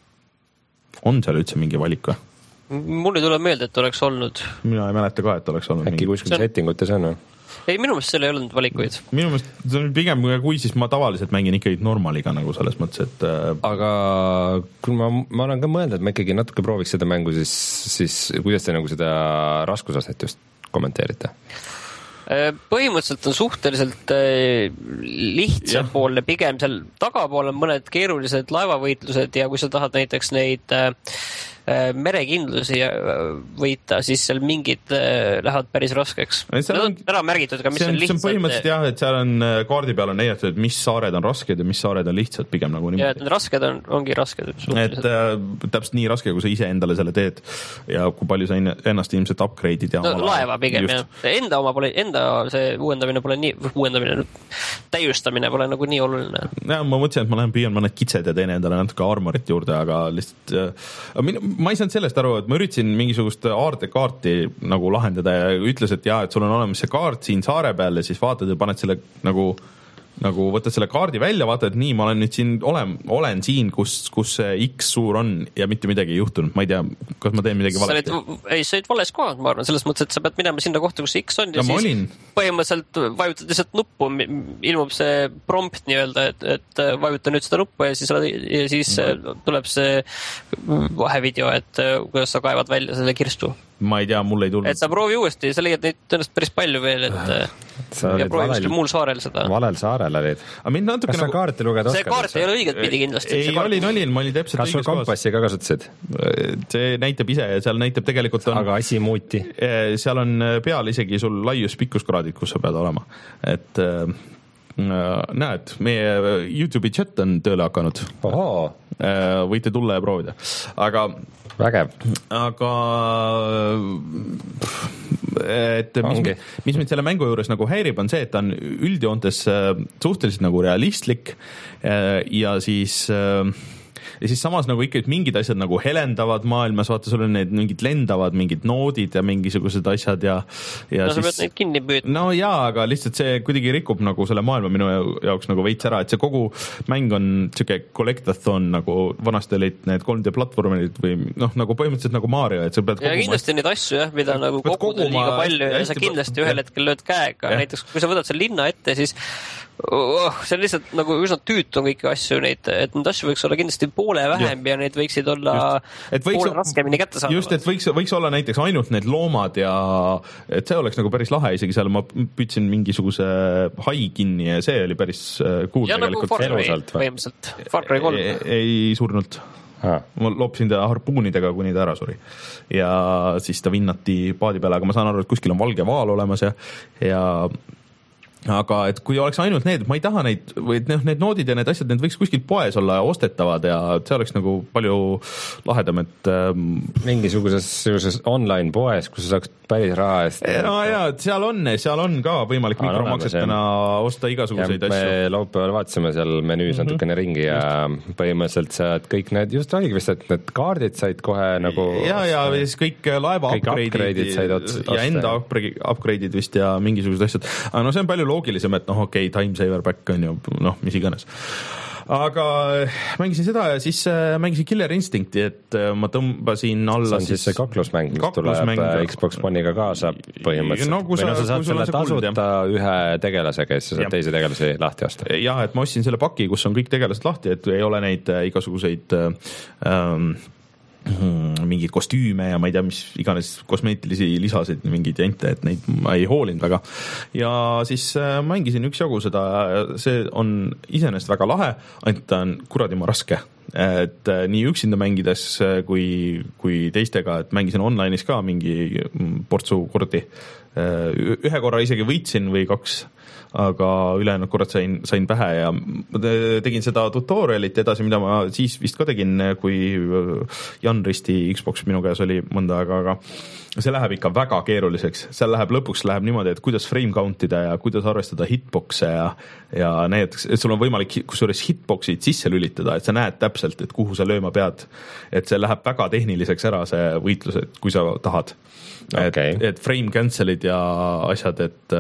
On seal üldse mingi valik või? Mul ei tule meelde, et oleks olnud. Mina ei mäleta ka, et oleks olnud. Äkki kuskil on... settingutes on või? Ei, minu meelest seal ei olnud valikuid. Minu meelest pigem kui siis ma tavaliselt mängin ikkagi normaliga nagu selles mõttes, et aga kui ma, ma olen ka mõelnud, et ma ikkagi natuke prooviks seda mängu, siis, siis kuidas te nagu seda raskusaset just kommenteerite? Põhimõtteliselt on suhteliselt lihtsapoolne, pigem seal tagapool on mõned keerulised laevavõitlused ja kui sa tahad näiteks neid merekindlusi võita, siis seal mingid lähevad päris raskeks. Need on ära märgitud ka, mis see on, on lihtsalt. See on põhimõtteliselt jah, et seal on kaardi peal on näidatud, et mis saared on rasked ja mis saared on lihtsad pigem nagu niimoodi. Ja, et need rasked on, ongi rasked. Et äh, täpselt nii raske, kui sa ise endale selle teed ja kui palju sa ennast ilmselt upgrade'id ja no, laeva pigem, jah. Enda oma pole, enda see uuendamine pole nii, uuendamine, täiustamine pole nagu nii oluline. Ja, ma mõtlesin, et ma lähen püüan mõned kitsed ja teine endale natuke armorit juurde, aga lihtsalt äh, minu, ma ei saanud sellest aru, et ma üritasin mingisugust aardekaarti nagu lahendada ja ütles, et jaa, et sul on olemas see kaart siin saare peal ja siis vaatad ja paned selle nagu, nagu võtad selle kaardi välja, vaatad, et nii, ma olen nüüd siin, olen, olen siin, kus, kus see X suur on ja mitte midagi ei juhtunud. Ma ei tea, kas ma teen midagi valesti. Ei, sa olid vales kohad, ma arvan, selles mõttes, et sa pead minema sinna kohta, kus see X on ja, ja siis olin. Põhimõtteliselt vajutad lihtsalt nuppu, ilmub see prompt nii-öelda, et, et vajuta nüüd seda nuppu ja siis, ja siis no. tuleb see vahevideo, et kuidas sa kaevad välja selle kirstu. Ma ei tea, mul ei tulnud. Et sa proovi uuesti, sa leiad neid tõenäoliselt päris palju veel, et sa ja proovi kuskil muul saarel seda. Valel saarel olid. Kas sa nagu... kaarti lugeda oskad? See kaart ei ole õiget pidi kindlasti. Ei, olin, olin, ma olin täpselt kas sul kompassi ka kasutasid? See näitab ise ja seal näitab tegelikult on... Aga asi muuti. Seal on peal isegi sul laius pikkuskraadid, kus sa pead olema. Et näed, meie YouTube'i chat on tööle hakanud. Oho. Võite tulla ja proovida. Aga... Vägev. Aga et mis, mis mind selle mängu juures nagu häirib on see, et ta on üldjoontes suhteliselt nagu realistlik ja siis ja siis samas nagu ikka mingid asjad nagu helendavad maailmas, vaata sul on need mingid lendavad, mingid noodid ja mingisugused asjad ja, ja no, siis... sa pead neid kinni püüdma. No jaa, aga lihtsalt see kuidagi rikub nagu selle maailma minu jaoks nagu veits ära, et see kogu mäng on siuke collectathon nagu vanasti olid need kolm D platvormerid või noh, nagu põhimõtteliselt nagu Mario, et sa pead ja kindlasti neid asju jah, mida nagu koguda liiga palju ja sa kindlasti ühel hetkel lööd käega, näiteks kui sa võtad selle linna ette, siis oh, see on lihtsalt nagu üsna tüütu on kõiki asju neid, et need asju võiks olla kindlasti poole vähem ja, ja need võiksid olla just, poole raskemini kätte saada. Just, et võiks, võiks olla näiteks ainult need loomad ja et see oleks nagu päris lahe, isegi seal ma püüdsin mingisuguse hai kinni ja see oli päris cool ja tegelikult. Ja nagu Far Cry põhimõtteliselt, Far Cry kolm. Ei, ei surnult. Ah. Ma loopisin ta harpuunidega, kuni ta ära suri. Ja siis ta vinnati paadi peale, aga ma saan aru, et kuskil on valge vaal olemas ja, ja aga et kui oleks ainult need, ma ei taha neid, või need noodid ja need asjad, need võiks kuskil poes olla ostetavad ja see oleks nagu palju lahedam, et ähm, mingisuguses sellises online poes, kus sa saaks päris raha eest. No jaa, seal on, seal on ka võimalik mikromaksetena osta igasuguseid asju. Me laupäeval vaatasime seal menüüs mm -hmm. natukene ringi ja just. Põhimõtteliselt saad kõik need, just oligi vist, et need kaardid said kohe nagu ja, ja siis kõik laeva kõik upgrade'id said ots, ja enda upgrade'id vist ja mingisugused asjad, aga no see on palju loogilisem, et noh, okei, okay, time saver back on ju, noh, mis iganes. Aga mängisin seda ja siis mängisin Killer Instincti, et ma tõmbasin alla see on siis see kaklusmäng, mis kaklusmäng tuleb Xbox One'iga kaasa põhimõtteliselt. No, või no sa saad selle tasuta ühe tegelasega ja siis sa saad teisi tegelasi lahti osta. Jah, et ma ostsin selle paki, kus on kõik tegelased lahti, et ei ole neid igasuguseid ähm, mingeid kostüüme ja ma ei tea, mis iganes kosmeetilisi lisasid, mingeid jente, et neid ma ei hoolinud väga. Ja siis mängisin üks jagu seda, see on iseenesest väga lahe, ainult ta on kuradima raske. Et nii üksinda mängides kui, kui teistega, et mängisin online'is ka mingi portsu kordi. Ühe korra isegi võitsin või kaks, aga ülejäänud korrad sain, sain pähe ja tegin seda tutorialit edasi, mida ma siis vist ka tegin, kui Jan Risti Xbox minu käes oli mõnda aega, aga see läheb ikka väga keeruliseks. Seal läheb lõpuks läheb niimoodi, et kuidas frame countida ja kuidas arvestada hitboxe ja, ja näiteks, et sul on võimalik kusjuures hitboxid sisse lülitada, et sa näed täpselt, et kuhu sa lööma pead. Et see läheb väga tehniliseks ära see võitlus, et kui sa tahad. Okay. Et, et frame cancel'id ja asjad, et,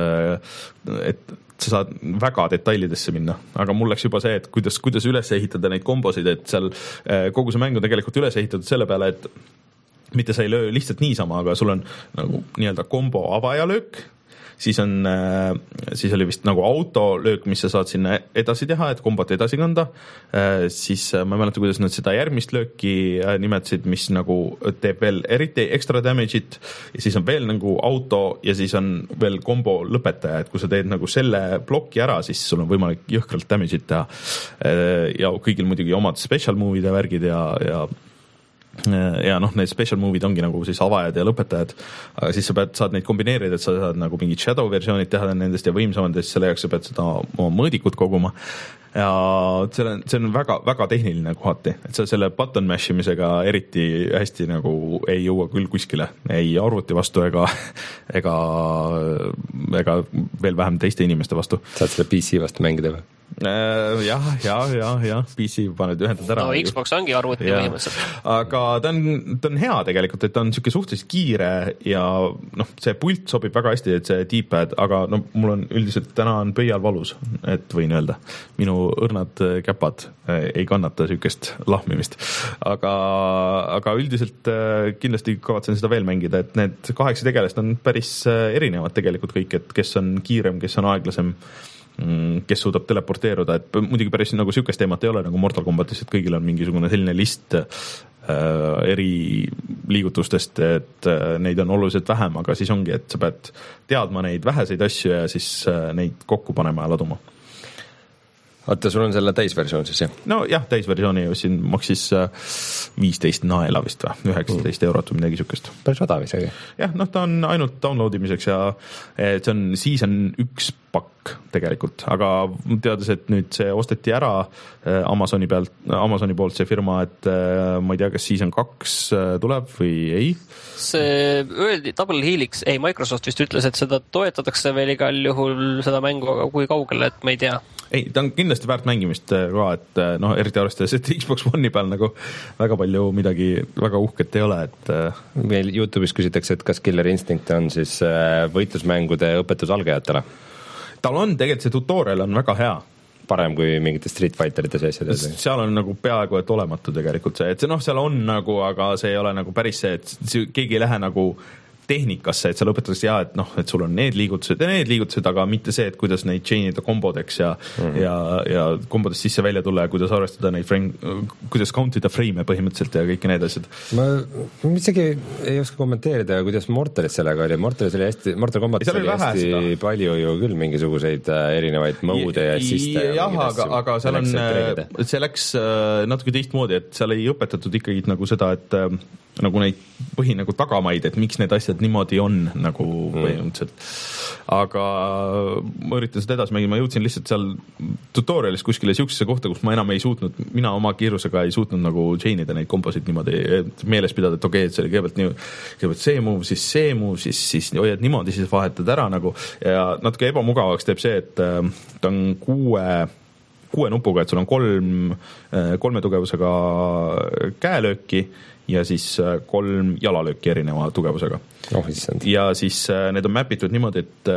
et sa saad väga detailidesse minna, aga mul läks juba see, et kuidas, kuidas üles ehitada neid kombosid, et seal kogu see mäng on tegelikult üles ehitatud selle peale, et mitte sa ei löö lihtsalt niisama, aga sul on nagu nii-öelda kombo avajalöök, siis on, siis oli vist nagu autolöök, mis sa saad sinna edasi teha, et kombot edasi kanda, siis ma ei mäleta, kuidas nad seda järgmist lööki nimetasid, mis nagu teeb veel eriti extra damage'it ja siis on veel nagu auto ja siis on veel kombo lõpetaja, et kui sa teed nagu selle ploki ära, siis sul on võimalik jõhkralt damage'it teha ja kõigil muidugi omad special move'id ja värgid ja, ja ja noh, need special move'id ongi nagu siis avajad ja lõpetajad, aga siis sa pead, saad neid kombineerida, et sa saad nagu mingid shadow versioonid teha nendest ja võimsamad ja siis selle jaoks sa pead seda oma mõõdikut koguma ja see on, see on väga, väga tehniline kohati, et sa selle button mash imisega eriti hästi nagu ei jõua küll kuskile, ei arvuti vastu ega ega, ega veel vähem teiste inimeste vastu. Saad selle P C vastu mängida või? jah, jah, jah, jah, P C paned ühendad ära. No Xbox ongi arvuti põhimõtteliselt. Aga ta on, ta on hea tegelikult, et ta on siuke suhteliselt kiire ja noh, see pult sobib väga hästi, et see D-pad, aga no mul on üldiselt täna on pöial valus, et võin öelda. Minu õrnad käpad ei kannata siukest lahmimist. Aga, aga üldiselt kindlasti kavatsen seda veel mängida, et need kaheksa tegelast on päris erinevad tegelikult kõik, et kes on kiirem, kes on aeglasem, kes suudab teleporteeruda, et muidugi päris nagu sükest teemat ei ole nagu Mortal Kombatis, et kõigil on mingisugune selline list äh, eri liigutustest, et äh, neid on oluliselt vähem, aga siis ongi, et sa pead teadma neid väheseid asju ja siis äh, neid kokku panema ja laduma. Oota, sul on selle täisversioon siis, jah? No jah, täisversiooni siin maksis viisteist naela vist või, üheksateist eurot või midagi sükest. Päris odav isegi. Jah, noh, ta on ainult download imiseks ja see on, siis on üks pakk tegelikult, aga teades, et nüüd see osteti ära Amazoni pealt, Amazoni poolt see firma, et ma ei tea, kas siis on kaks tuleb või ei? See öeldi, Double Helix, ei, Microsoft vist ütles, et seda toetatakse veel igal juhul seda mängu, aga kui kaugele, et ma ei tea. Ei, ta on kindlasti väärt mängimist ka, et noh, eriti arvestades, et Xbox One'i peal nagu väga palju midagi väga uhket ei ole, et meil YouTube'is küsitakse, et kas Killer Instinct on siis võitlusmängude õpetus algajatele? Tal on tegelikult see tutorial on väga hea. Parem kui mingite Street Fighterite seesjad. Seal on nagu peaaegu et olematu tegelikult see, et see noh, seal on nagu, aga see ei ole nagu päris see, et keegi ei lähe nagu tehnikasse, et seal õpetatakse ja, et noh, et sul on need liigutused ja need liigutused, aga mitte see, et kuidas neid chain'ida kombodeks ja mm-hmm. ja, ja kombodest sisse välja tulla ja kuidas arvestada neid frame, kuidas count'ida frame'e põhimõtteliselt ja kõik need asjad. Ma isegi ei oska kommenteerida, kuidas Mortalis sellega oli. Mortalis oli hästi, Mortal Kombatis oli hästi seda. Palju ju küll mingisuguseid erinevaid mode ja assiste. jah, aga, aga seal on, see läks natuke teistmoodi, et seal ei õpetatud ikkagi nagu seda, et nagu neid põhi nagu tagamaid, et miks need asjad niimoodi on nagu põhimõtteliselt. Aga ma üritan seda edasi mängida, ma jõudsin lihtsalt seal tutorialis kuskile siuksesse kohta, kus ma enam ei suutnud, mina oma kiirusega ei suutnud nagu chain'ida neid kombosid niimoodi meeles pidada, et okei, et see oli kõigepealt nii, kõigepealt see move, siis see move, siis, siis hoiad niimoodi, siis vahetad ära nagu ja natuke ebamugavaks teeb see, et ta on kuue kuue nupuga, et sul on kolm, kolme tugevusega käelööki ja siis kolm jalalööki erineva tugevusega. Oh, ja siis need on mapitud niimoodi, et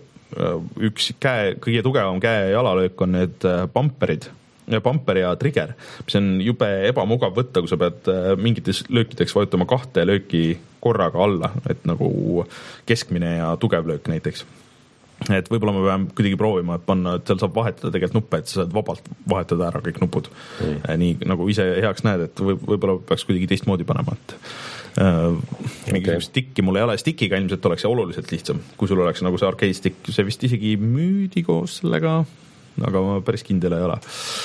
üks käe, kõige tugevam käe ja jalalöök on need bumperid, bumper ja trigger, mis on jube ebamugav võtta, kui sa pead mingites löökideks vajutama kahte lööki korraga alla, et nagu keskmine ja tugev löök näiteks. Et võib-olla me peame kuidagi proovima, et panna, et seal saab vahetada tegelikult nuppe, et sa saad vabalt vahetada ära kõik nupud. Mm. Nii nagu ise heaks näed, et võib-olla peaks kuidagi teistmoodi panema, et äh, mingi okay. Stikki mul ei ole, stikiga ilmselt oleks see oluliselt lihtsam, kui sul oleks nagu see arcade stick, see vist isegi müüdi koos sellega, aga ma päris kindel ei ole.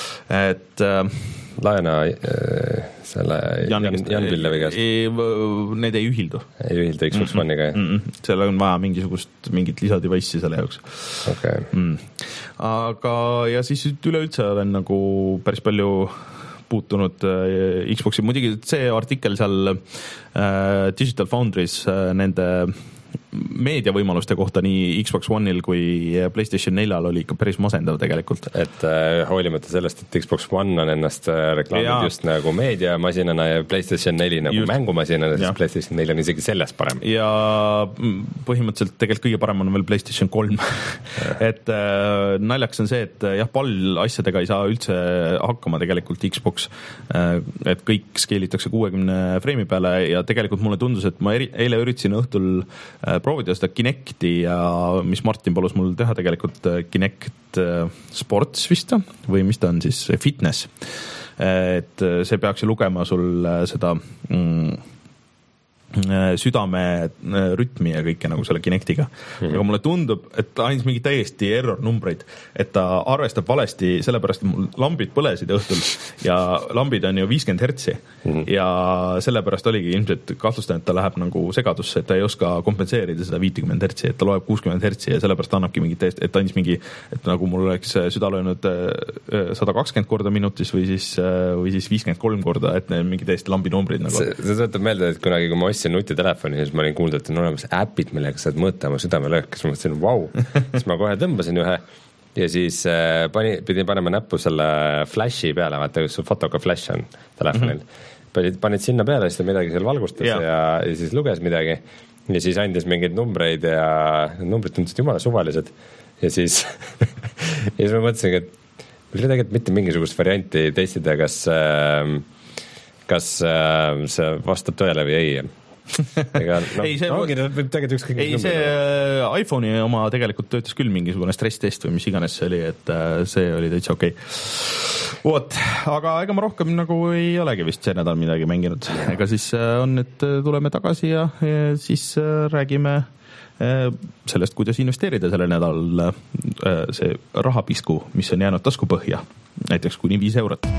Et äh, laena äh, selle Jan, Jan, Jan Pillevi käest. Need ei ühildu. Ei ühildu Xbox mm-hmm. One'iga, jah? Mm-hmm. Seal on vaja mingisugust, mingit lisadevice'i selle jaoks. Okay. Mm. Aga, ja siis üleüldse olen nagu päris palju puutunud äh, Xbox'i, muidugi see artikkel seal äh, Digital Foundry's äh, nende meediavõimaluste kohta nii Xbox One'il kui PlayStation neljal oli ikka päris masendav tegelikult. Et äh, hoolimata sellest, et Xbox One on ennast reklaamid just nagu meediamasinana ja PlayStation neli nagu just. Mängumasinana, siis PlayStation neli on isegi selles parem. Ja põhimõtteliselt tegelikult kõige parem on veel PlayStation kolm. et äh, naljaks on see, et jah, pall asjadega ei saa üldse hakkama tegelikult Xbox, äh, et kõik skeelitakse kuuekümne freimi peale ja tegelikult mulle tundus, et ma eri, eile üritasin õhtul proovida seda Kinecti ja mis Martin palus mul teha tegelikult Kinect Sports vist või mis ta on siis, fitness. Et see peaks ju lugema sul seda mm, südame rütmi ja kõike nagu selle Kinectiga. Mm-hmm. Aga mulle tundub, et ta andis mingi täiesti error numbreid, et ta arvestab valesti, sellepärast mul lambid põlesid õhtul ja lambid on ju viiskümmend hertsi mm-hmm. ja sellepärast oligi ilmselt kahtlustan, et ta läheb nagu segadusse, et ta ei oska kompenseerida seda viiskümmend hertsi, et ta loeb kuuskümmend hertsi ja sellepärast ta annabki mingi täiesti, et ta andis mingi, et nagu mul oleks süda löönud sada kakskümmend korda minutis või siis, või siis viiskümmend kolm korda, et mingi täiesti lambi numbrid nagu. See, see tõotab meelde, et kunagi, kui ma ostsin nutitelefoni, siis ma olin kuulnud, et on olemas äpid, millega saad mõõta oma südamelöök, siis ma mõtlesin, vau, siis ma kohe tõmbasin ühe ja siis äh, pani, pidin panema näppu selle flashi peale, vaata, kus fotoga flash on telefonil. Mm-hmm. Panid sinna peale, siis ta midagi seal valgustas yeah. ja, ja siis luges midagi ja siis andis mingeid numbreid ja numbrid tundusid jumala suvalised ja siis ja siis ma mõtlesin, et meil ei tegelikult mitte mingisugust varianti testida, kas äh, kas äh, see vastab tõele või ei. Ega, no, ei, see, ongi, võib tegelikult ükskõik ei, see number. iPhone'i oma tegelikult töötas küll mingisugune stress-test või mis iganes see oli, et see oli täitsa okei. Oot, aga ega ma rohkem nagu ei olegi vist see nädal midagi mänginud. Ega siis on, et tuleme tagasi ja, ja siis räägime sellest, kuidas investeerida sellel nädal see rahapisku, mis on jäänud taskupõhja, näiteks kuni viis eurot.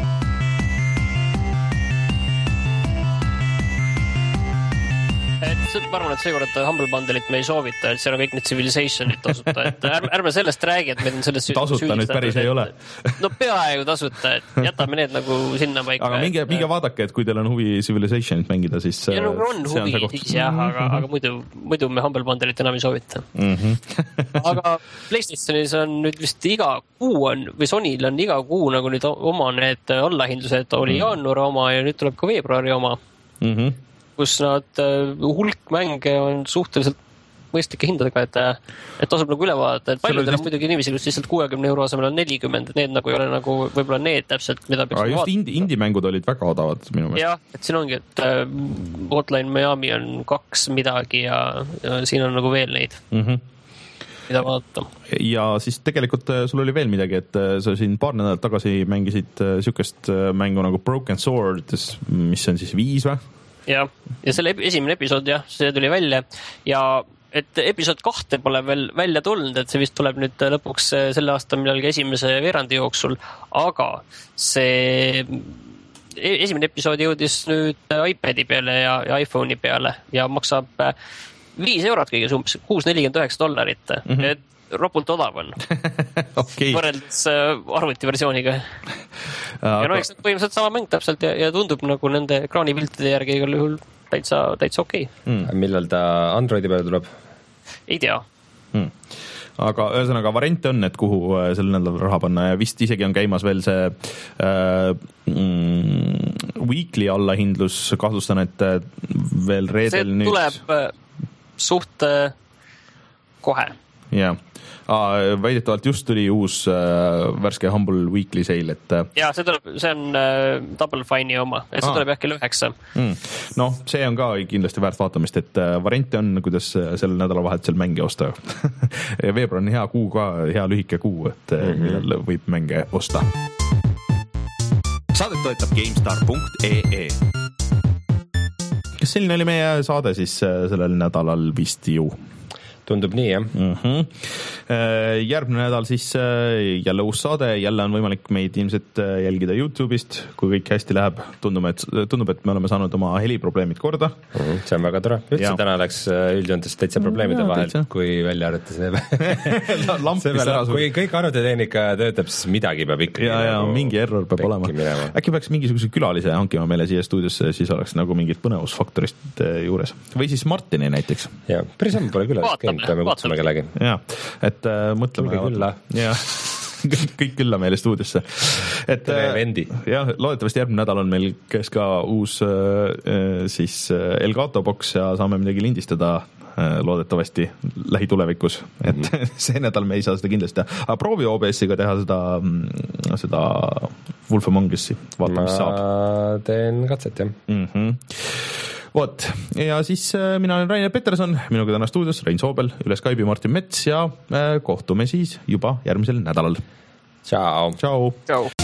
Ma arvan, et seekord Humble Bundle'it me ei soovita, et seal on kõik need Civilizationid tasuta, et ärme, ärme sellest räägi, et meil on sellest tasuta nüüd päris ei ole. No peaaegu tasuta, et jätame need nagu sinna paika. Aga minge, minge vaadake, et kui teil on huvi Civilizationit mängida, siis ja no on huvi, on siis jah, aga, aga muidu, muidu me Humble Bundle'it enam ei soovita. Mm-hmm. Aga PlayStationis on nüüd vist iga kuu on, või Sonyl on iga kuu nagu nüüd oma need allahindlused, oli mm. jaanuari oma ja nüüd tuleb ka veebruari oma. Mhm. Kus nad hulk mänge on suhteliselt mõistlike hindadega, et, et tasub nagu üle vaadata, et paljudel on muidugi niiviisi, kus lihtsalt kuuekümne euro asemel on nelikümmend, need nagu ei ole nagu võib-olla need täpselt, mida peaks just vaadata. Indi, indie-mängud olid väga odavad minu meelest. jah, et siin ongi, et äh, Hotline Miami on kaks midagi ja, ja siin on nagu veel neid, mm-hmm. mida vaadata. Ja siis tegelikult sul oli veel midagi, et sa siin paar nädalat tagasi mängisid sükest mängu nagu Broken Sword, mis on siis viis või? Ja, ja selle esimene episood jah, see tuli välja ja et episood kahte pole veel välja tulnud, et see vist tuleb nüüd lõpuks selle aasta millalgi esimese veerandi jooksul, aga see esimene episood jõudis nüüd iPadi peale ja, ja iPhone'i peale ja maksab viis eurot kõiges umbes, kuus nelikümmend üheksa dollarit, mm-hmm. et ropult odav on okay. võrreldes arvutiversiooniga. ja no eks põhimõtteliselt sama mäng täpselt ja, ja tundub nagu nende ekraanipiltide järgi igal juhul täitsa, täitsa okei okay. mm.. millal ta Androidi peale tuleb? Ei tea mm. aga ühesõnaga variante on, et kuhu sel nädalal raha panna ja vist isegi on käimas veel see äh, mm, weekly allahindlus, kahtlustan, et veel reedel see nüüd see tuleb suht kohe. jah, väidetavalt just tuli uus äh, värske Humble Weekly sale, et ja see tuleb, see on äh, Double Fine'i oma, et see Aa. tuleb jah kell üheksa. Mm. noh, see on ka kindlasti väärt vaatamist, et äh, variante on, kuidas sel nädalavahetusel mänge osta ja veebruar on hea kuu ka, hea lühike kuu, et mm-hmm. millal võib mänge osta. Saadet toetab GameStar punkt ee. Kas selline oli meie saade siis sellel nädalal vist ju? Tundub nii, jah. Mm-hmm. Järgmine nädal siis jälle uus saade, jälle on võimalik meid ilmselt jälgida YouTube'ist, kui kõik hästi läheb. Tundub, et, tundub, et me oleme saanud oma heliprobleemid korda. Mm-hmm. See on väga tore. Üldse täna läks üldjoontes täitsa probleemide vahel, kui välja arvata see. Lamp, mis ära kui kõik arvutitehnika töötab, siis midagi peab ikkagi. Ja, ja nagu mingi error peab olema. Minema. Äkki peaks mingisuguse külalise hankima meile siia stuudiosse, siis oleks nagu mingit põnevusfaktorist juures. Või siis Martini näiteks. Ja, päris ammu pole külalist käinud. Peame kutsuma kellegi. Ja, et äh, mõtleme. Külla. Ja, kõik külla meile stuudiosse. Et, vendi. Ja, loodetavasti järgmine nädal on meil käes ka uus äh, siis Elgato box ja saame midagi lindistada äh, loodetavasti lähitulevikus. Et mm-hmm. see nädal me ei saa seda kindlasti teha. Aga proovi O B S-iga teha seda, seda Wolf Among Us'i. Vaata, mis saab. Ma teen katset, jah. Mhm. Vot, ja siis mina olen Rainer Peterson, minuga täna stuudios Rein Soobel, üle Skype'i Martin Mets ja kohtume siis juba järgmisel nädalal. Ciao. Ciao. Ciao.